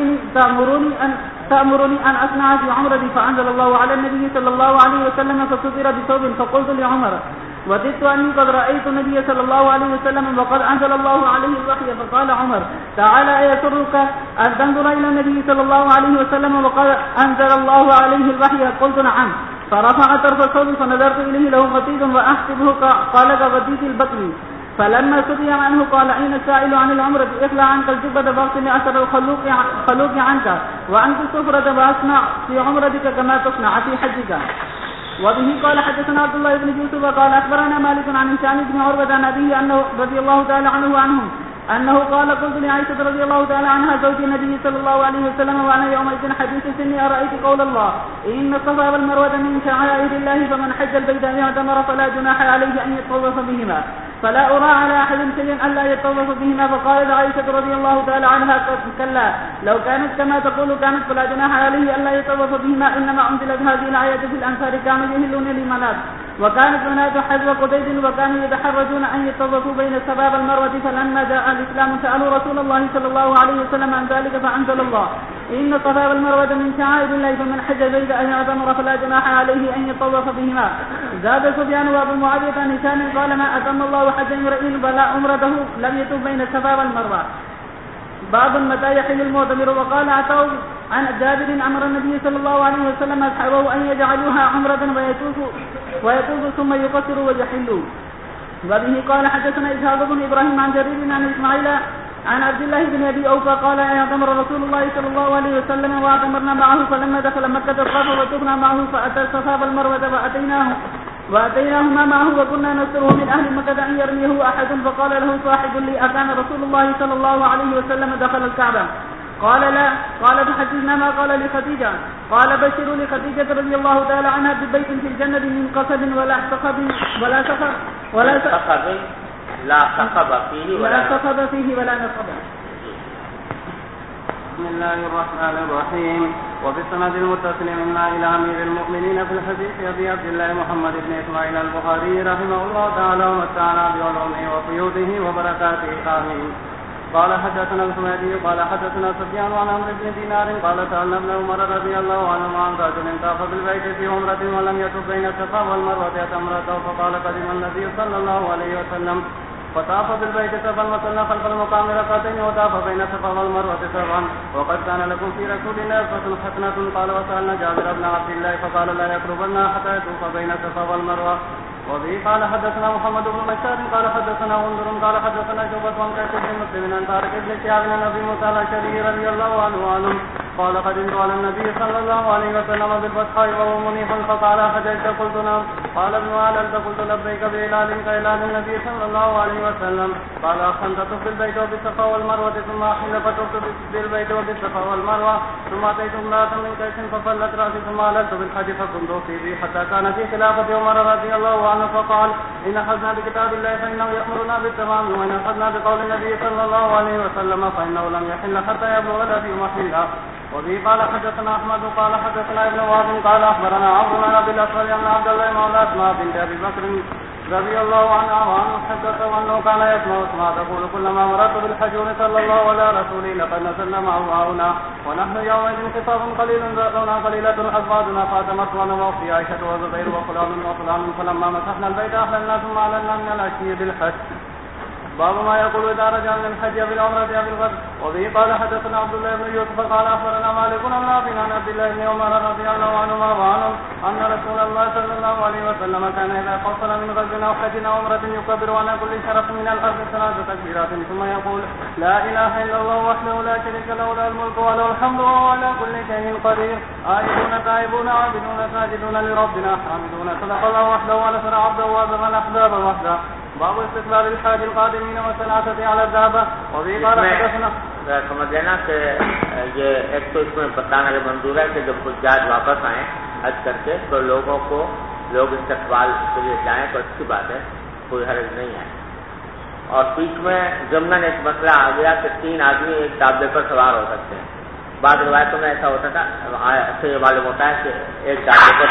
تأمرني أن أصنع في عمرتي. فأنزل الله على النبي صلى الله عليه وسلم فستر بثوب فقلت لعمر وددت أني قد رأيت النبي صلى الله عليه وسلم وقد أنزل الله عليه الوحي. فقال عمر تعالى أيسرك أن تنظر إلى النبي صلى الله عليه وسلم وقد أنزل الله عليه الوحي. قلت نعم. فرفع طرف الثوب فنظرت إليه له غطيس وأحسبه قال كغطيس البطن. فلما سئل عنه قال أين السائل عن العمرة اخلع عنك الجبة فاغسل أثر الخلوق عنك وأنت السفرة وأصنع في عمرتك كما تصنع في حجك. وبه قال حدثنا عبد الله بن يوسف قال أخبرنا مالك عن هشام بن عروة عن أبيه أنه رضي الله تعالى عنه وعنهم أنه قال قلت لعائشة رضي الله تعالى عنها زوج النبي صلى الله عليه وسلم وأنا يومئذ حديث سني أرأيت قول الله إن الصفا والمروة من شعائر الله فمن حج البيت أو اعتمر فلا جناح عليه أن يطوف بهما فلا أرى على أحد شيئا ألا يطوف بهما. فقالت عائشة رضي الله تعالى عنها كلا لو كانت كما تقول كانت فلا جناح عليه ألا يطوف بهما إنما أنزلت هذه الآية في الأنصار كانوا يهلون لمنات وكانت بنات حجر قديد وكانوا يتحرجون أن يطوفوا بين الصفا والمروة. فلما جاء الإسلام سألوا رسول الله صلى الله عليه وسلم عن ذلك فأنزل الله إن الصفا والمروة من شعائر الله فمن حج البيت أو اعتمر فلا جناح عليه أن يطوف بهما. زاد سفيان وأبو معاوية عن هشام قال ما أتم الله حج امرئ بلا عمرته لم يطوف بين الصفا والمروة. باب متى يحل المعتمر. وقال عطاء عن جابر أمر النبي صلى الله عليه وسلم أصحابه أن يجعلوها عمرة ويطوفوا ثم يقصروا ويحلوا. وبه قال حدثنا إسحاق بن إبراهيم عن جرير عن إسماعيل عن عبد الله بن أبي أوفى قال اعتمر رسول الله صلى الله عليه وسلم واعتمرنا معه فلما دخل مكة طاف وطفنا معه فأتى الصفا والمروة وأتيناهما معه وكنا نسره من أهل مكة أن يرميه أحد. فقال له صاحب لي أكان رسول الله صلى الله عليه وسلم دخل الكعبة؟ قال لا. قال فحدثنا ما قال لخديجة. قال بشروا لخديجة رضي الله تعالى عنها ببيت في الجنة من قصب ولا صخب فيه ولا نصب. بسم الله الرحمن الرحيم. وبالسند المتصل منا إلى أمير المؤمنين في الحديث أبي عبد الله محمد بن إسماعيل البخاري رحمه الله تعالى ومتعنا بعلومه وقيوده وبركاته آمين. قال حدثنا الحميدي قال حدثنا سفيان عن عمرو بن دينار قال سألنا ابن عمر رضي الله عنهما عن رجل طاف بالبيت في عمرة ولم يطف بين الصفا والمروة تمرته فقال قدم النبي صلى الله عليه وسلم فطاف بالبيت سبعا وصلى خلف المقام ركعتين وطاف بين الصفا والمروة سبعا وقد كان لكم في رسول الله أسوة حسنة. قال وسألنا جابر بن عبد الله فقال لا يقربن حتى يطوف بين الصفا والمروة. وبه قال حدثنا محمد بن بشار قال حدثنا غندر قال حدثنا شعبة عن قيس بن مسلم عن طارق بن شهاب عن ابي موسى الاشعري رضي الله عنه قال قدمت على النبي صلى الله عليه وسلم بالفتحاء وهو منيف فقال حججت قلت نعم. قال ابن علل قلت لبيك بإعلان كإعلان النبي صلى الله عليه وسلم. قال أحسنت تطوف بالبيت وبالصفا والمروة ثم حين فطفت بالبيت وبالصفا والمروة ثم أتيت امرأة من قيس فصلت رأسي ثم عللت بالحج فكنت في حتى كان في خلافة عمر رضي الله عنه فقال إن أخذنا بكتاب الله فإنه يأمرنا بالتمام وإن أخذنا بقول النبي صلى الله عليه وسلم فإنه لم يحل حتى يبلغ الذي محله. وبه قال حدثنا أحمد قال حدثنا ابن وهب قال أخبرنا عمرو بن أبي الأسود أن عبد الله مولى أسماء بنت أبي بكر رضي الله عنها وعنه حدثه أنه كان يسمع أسماء تقول كلما مررت بالحجون صلى الله على رسوله لقد نزلنا معه هنا ونحن يومئذ خطاب قليل ذاتنا قليلة أزواجنا فاطمة وأختي عائشة وزبير وفلان فلما مسحنا البيت أحللنا ثم أعلنا من العشي بالحج. باب ما يقول إذا رجع من الحج بالعمرة بالغد. وبه قال حدثنا عبد الله بن يوسف قال أخبرنا مالك بن نافع عن عبد الله بن عمر رضي الله عنهما وعنهم أن رسول الله صلى الله عليه وسلم كان إذا قصر من غزو أو حج أو عمرة يكبر على كل شرف من الأرض 3 تكبيرات ثم يقول لا إله إلا الله وحده لا شريك له له الملك وله الحمد وهو على كل شيء قدير آيبون تائبون عابدون ساجدون لربنا حامدون صدق الله وحده ونصر عبده وهزم الأحزاب وحده. باب استقبال الحاج القادمین والثلاثة على الدابة. وبه قال حدثنا سمجھ لینا کہ یہ ایک تو اس میں بتانا یہ منظور ہے کہ جب حجاج واپس آئیں حج کر کے تو لوگوں کو لوگ استقبال کے لیے جائیں تو اچھی بات ہے, کوئی حرج نہیں ہے. اور بیچ میں ضمن ایک مسئلہ آ گیا کہ 3 آدمی ایک دابے پر سوار ہو سکتے ہیں. بعض روایتوں میں ایسا ہوتا تھا, ایسے یہ معلوم ہوتا ہے کہ ایک دابے پر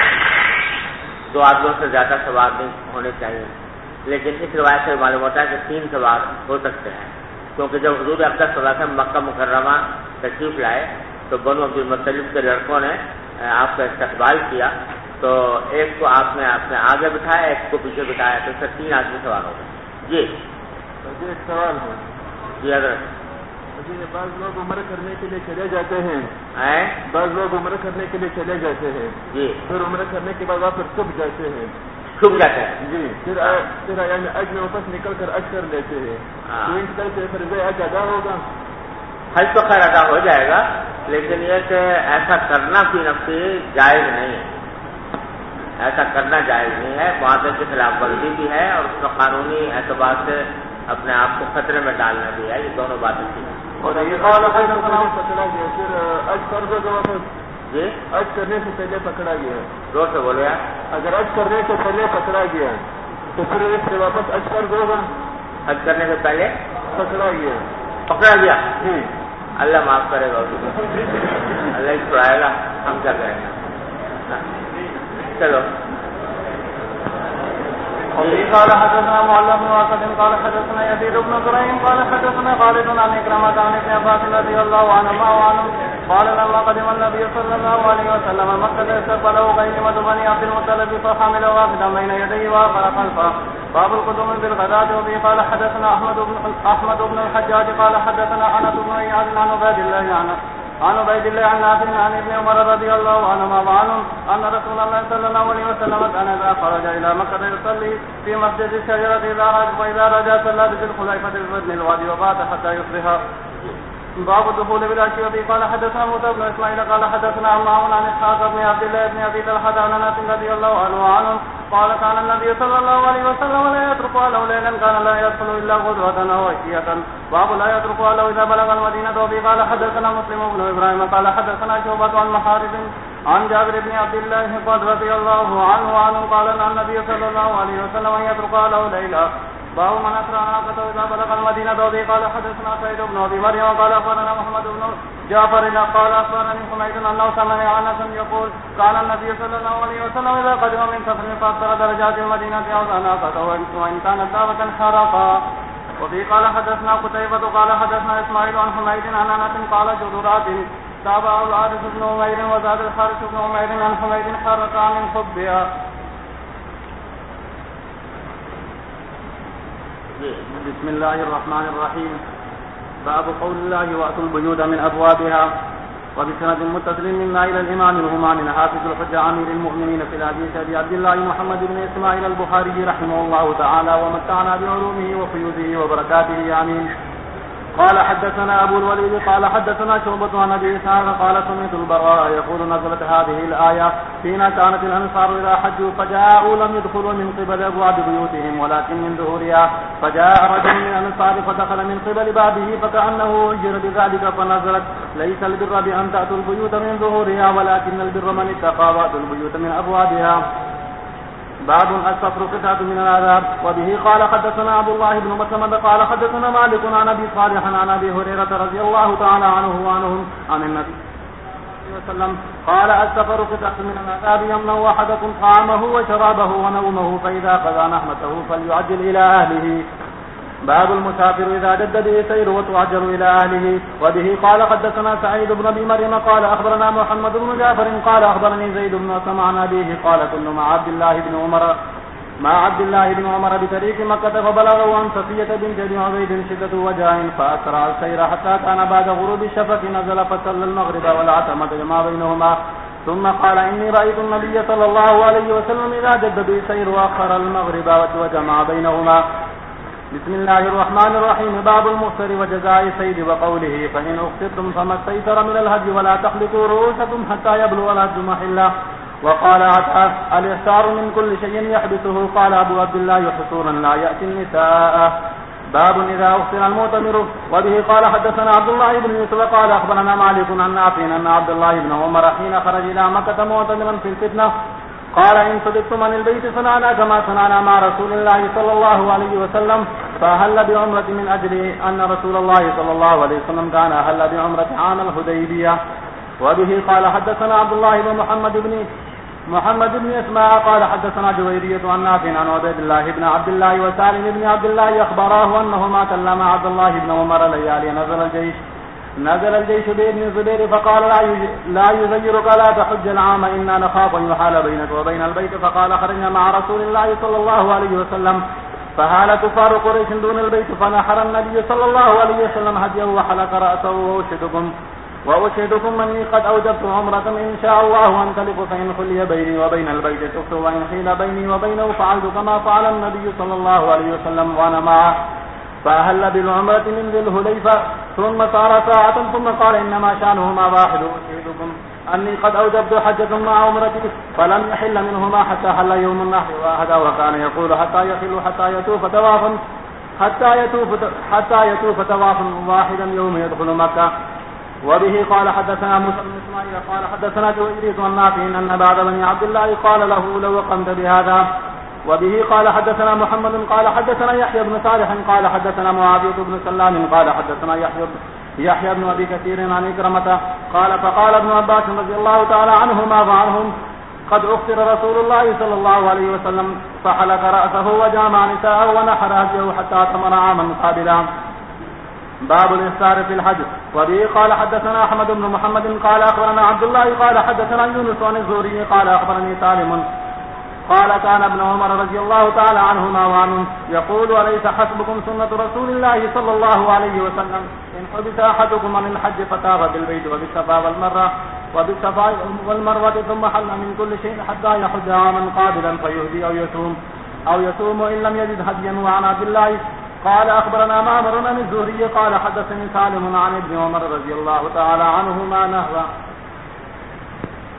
2 آدمیوں سے زیادہ سوار نہیں ہونے چاہیے, لیکن اس روایت سے معلوم ہوتا ہے کہ 3 سوار ہو سکتے ہیں, کیونکہ جب حضور اقدس صلی اللہ علیہ وسلم مکہ مکرمہ تشریف لائے تو بنو عبد المطلب کے لڑکوں نے آپ کا استقبال کیا, تو ایک کو آپ نے اپنے آگے بٹھایا, ایک کو پیچھے بٹھایا, تو اس سے 3 آدمی سوار ہو گئے. جی ایک سوال ہے جی, اگر بعض لوگ عمرہ کرنے کے لیے چلے جاتے ہیں, بعض لوگ عمرہ کرنے کے لیے چلے جاتے ہیں, جی پھر عمرہ کرنے کے بعد واپس چھپ جاتے ہیں, چھپ جاتے ہیں جی, پھر یعنی حج میں واپس نکل کر حج کر لیتے ہیں, تو اس طرح سے پھر حج ادا ہوگا؟ حج تو خیر ادا ہو جائے گا, لیکن یہ کہ ایسا کرنا فی نفسی جائز نہیں ہے, ایسا کرنا جائز نہیں ہے, معاہدے کی خلاف ورزی بھی ہے اور اس کا قانونی اعتبار سے اپنے آپ کو خطرے میں ڈالنا بھی ہے, یہ دونوں باتیں ٹھیک ہیں. اور یہ پکڑا گیا پھر حج کر دو تو واپس جی حج کرنے سے پہلے پکڑا گیا, زور سے بولے آپ, اگر حج کرنے سے پہلے پکڑا گیا تو پھر اس سے واپس حج کر دو گا؟ حج کرنے سے پہلے پکڑا گیا جی, اللہ معاف کرے گا, اللہ اس کو آئے گا, ہم کیا کریں گے. چلو قال حدثنا معل بن واسد قال حدثنا يزيد بن زريع قال حدثنا خالد عن إكرمة عن ابن عباس رضي الله عنهما وعنهم قال لما قدم النبي صلى الله عليه وسلم مكة استقبله غيلمة بني عبد المطلب فحمل واحدا بين يديه وآخر خلفه. باب القدوم بالغداة. وبه قال حدثنا أحمد بن الحجاج قال حدثنا أنس بن إياد عن عبيد الله عن نافع عن ابن عمر رضي الله عنهما وعنهم أن رسول الله صلى الله عليه وسلم كان إذا خرج إلى مكة يصلي في مسجد الشجرة وإذا رجع صلى بذي الخليفة ببطن الوادي وبات حتى يصبح. باب الدخول بالعشي. وبه قال حدثنا موسى بن إسماعيل قال حدثنا عمرو عن إسحاق بن عبد الله بن أبي طلحة عن أنس رضي الله عنه وعنهم قال كان النبي صلى الله عليه وسلم لا يترك له ليلا كان لا يدخل إلا غدوة أو عشية. باب لا يترك له إذا بلغ المدينة. وبه قال حدثنا مسلم بن إبراهيم قال حدثنا شعبة عن محارب عن جابر بن عبد الله قال رضي الله عنه وعنه قال أن النبي صلى الله عليه وسلم يترك له ليلا. باب من أسرع ناقته إذا بلغ المدينة. وبه قال حدثنا سعيد بن أبي مريم قال أخبرنا محمد بن جعفر قال أخبرني حميد أنه سمع أنسا يقول كان النبي صلى الله عليه وسلم إذا قدم من سفر فأكثر درجات المدينة أوزع ناقته وإن كانت دابة حرقا. وفي قال حدثنا قتيبة قال حدثنا إسماعيل عن حميد عن أنس قال جررات تابع الحارث بن عمير وزاد الحارث بن عمير عن حميد حرقا من حبها. بسم الله الرحمن الرحيم. باب قول الله وأتوا البيوت من أبوابها. وبسند متصل منا إلى الإمام الهمام حافظ الحجة أمير المؤمنين في الحديث أبي عبد الله محمد بن إسماعيل البخاري رحمه الله تعالى ومتعنا بعلومه وفيوزه وبركاته آمين. قال حدثنا أبو الوليد قال حدثنا شعبة عن أبي إسحاق قال سمعت البراء يقول نزلت هذه الآية حين كانت الأنصار إذا حجوا فجاءوا لم يدخلوا من قبل أبواب بيوتهم ولكن من ظهورها فجاء رجل من الأنصار فدخل من قبل بابه فكأنه أجر بذلك فنزلت ليس البر بأن تأتوا البيوت من ظهورها ولكن البر من اتقى وأتوا البيوت من أبوابها. باب السفر قطعة من العذاب. وبه قال حدثنا عبد الله بن مسلمة قال حدثنا مالك عن أبي صالح عن أبي هريرة رضي الله تعالى عنه وعنهم عن النبي صلى الله عليه وسلم قال السفر قطعة من العذاب يمنع أحدكم طعامه وشرابه ونومه فإذا قضى نحمته فليعجل إلى أهله. باب المسافر إذا جد به سير وتعجل إلى أهله. وبه قال حدثنا سعيد بن أبي مريم قال أخبرنا محمد بن جعفر قال أخبرني زيد بن أسلم عن أبيه قال كنا مع عبد الله بن عمر بطريق مكة فبلغوا عن صفية بنت أبي عبيد شدة وجع فأسرع السير حتى كان بعد غروب الشفق نزل فصلى المغرب والعتمة جمع بينهما ثم قال إني رأيت النبي صلى الله عليه وسلم إذا جد به سير وأخر المغرب وجمع بينهما. بسم الله الرحمن الرحيم. باب المؤثر وجزاء الصيد وقوله فإن أخطئتم فما استيسر من الهدي ولا تحلقوا رؤوسكم حتى يبلغ الهدي محله. وقال عطاء الإحصار من كل شيء يحبسه. قال أبو عبد الله حصورا لا يأتي النساء. باب إذا أخطر المؤتمر. وبه قال حدثنا عبد الله بن يوسف قال أخبرنا مالك عن نافع أن عبد الله بن عمر حين خرج إلى مكة معتمرا في الفتنة قال إن صدقتم عن البيت صنعنا كما صنعنا مع رسول الله صلى الله عليه وسلم فأهل بعمرة من أجل أن رسول الله صلى الله عليه وسلم كان أهل بعمرة عام الحديبية. وبه قال حدثنا عبد الله بن محمد بن إسماعيل قال حدثنا جويرية عن نافع عن عبيد الله بن عبد الله وسالم بن عبد الله أخبراه أنهما كلما عبد الله بن عمر ليالي نزل الجيش بابن الزبير فقال لا يزيرك لا تحج العام إنا نخاف أن يحال بينك وبين البيت. فقال خرجنا مع رسول الله صلى الله عليه وسلم فهال كفار قريش دون البيت فنحر النبي صلى الله عليه وسلم هديه وحلق رأسه وأشهدكم أني قد أوجبت عمرة إن شاء الله أنطلق فإن خلي بيني وبين البيت تفت وإن حيل بيني وبينه فعلت كما فعل النبي صلى الله عليه وسلم وأنا معه. فأهل بالعمرة من ذي الحليفة ثم صار ساعة ثم قال إنما شأنهما واحد أشهدكم أني قد أوجبت حجة مع عمرتي فلم يحل منهما حتى حل يوم النحر واحدا وكان يقول حتى يحل حتى يطوف طوافا واحدا يوم يدخل مكة. وبه قال حدثنا موسى بن إسماعيل قال حدثنا جويرية عن نافع أن بعض بني عبد الله قال له لو قمت بهذا. وبه قال حدثنا محمد قال حدثنا يحيى بن صالح قال حدثنا معاوية بن سلام قال حدثنا يحيى بن أبي كثير عن إكرمة قال فقال ابن عباس رضي الله تعالى عنهما وعنهم قد أخبر رسول الله صلى الله عليه وسلم فحلق رأسه وجامع نساءه ونحر هديه حتى تمر عاما قابلا. باب الإفطار في الحج. وبه قال حدثنا أحمد بن محمد قال أخبرنا عبد الله قال حدثنا يونس عن الزهري قال أخبرني سالم قال كان ابن عمر رضي الله تعالى عنهما وعنهم يقول أليس حسبكم سنة رسول الله صلى الله عليه وسلم إن حبس أحدكم عن الحج فطاف بالبيت وبالصفا والمروة ثم حل من كل شيء حتى يحج عاما قابلا فيهدي أو يصوم إن لم يجد هديا. وعن عبد الله قال أخبرنا معمر عن الزهري قال حدثني سالم عن ابن عمر رضي الله تعالى عنهما نحوه.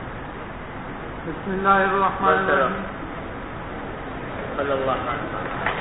بسم الله الرحمن الرحيم. صلى الله عليه وسلم.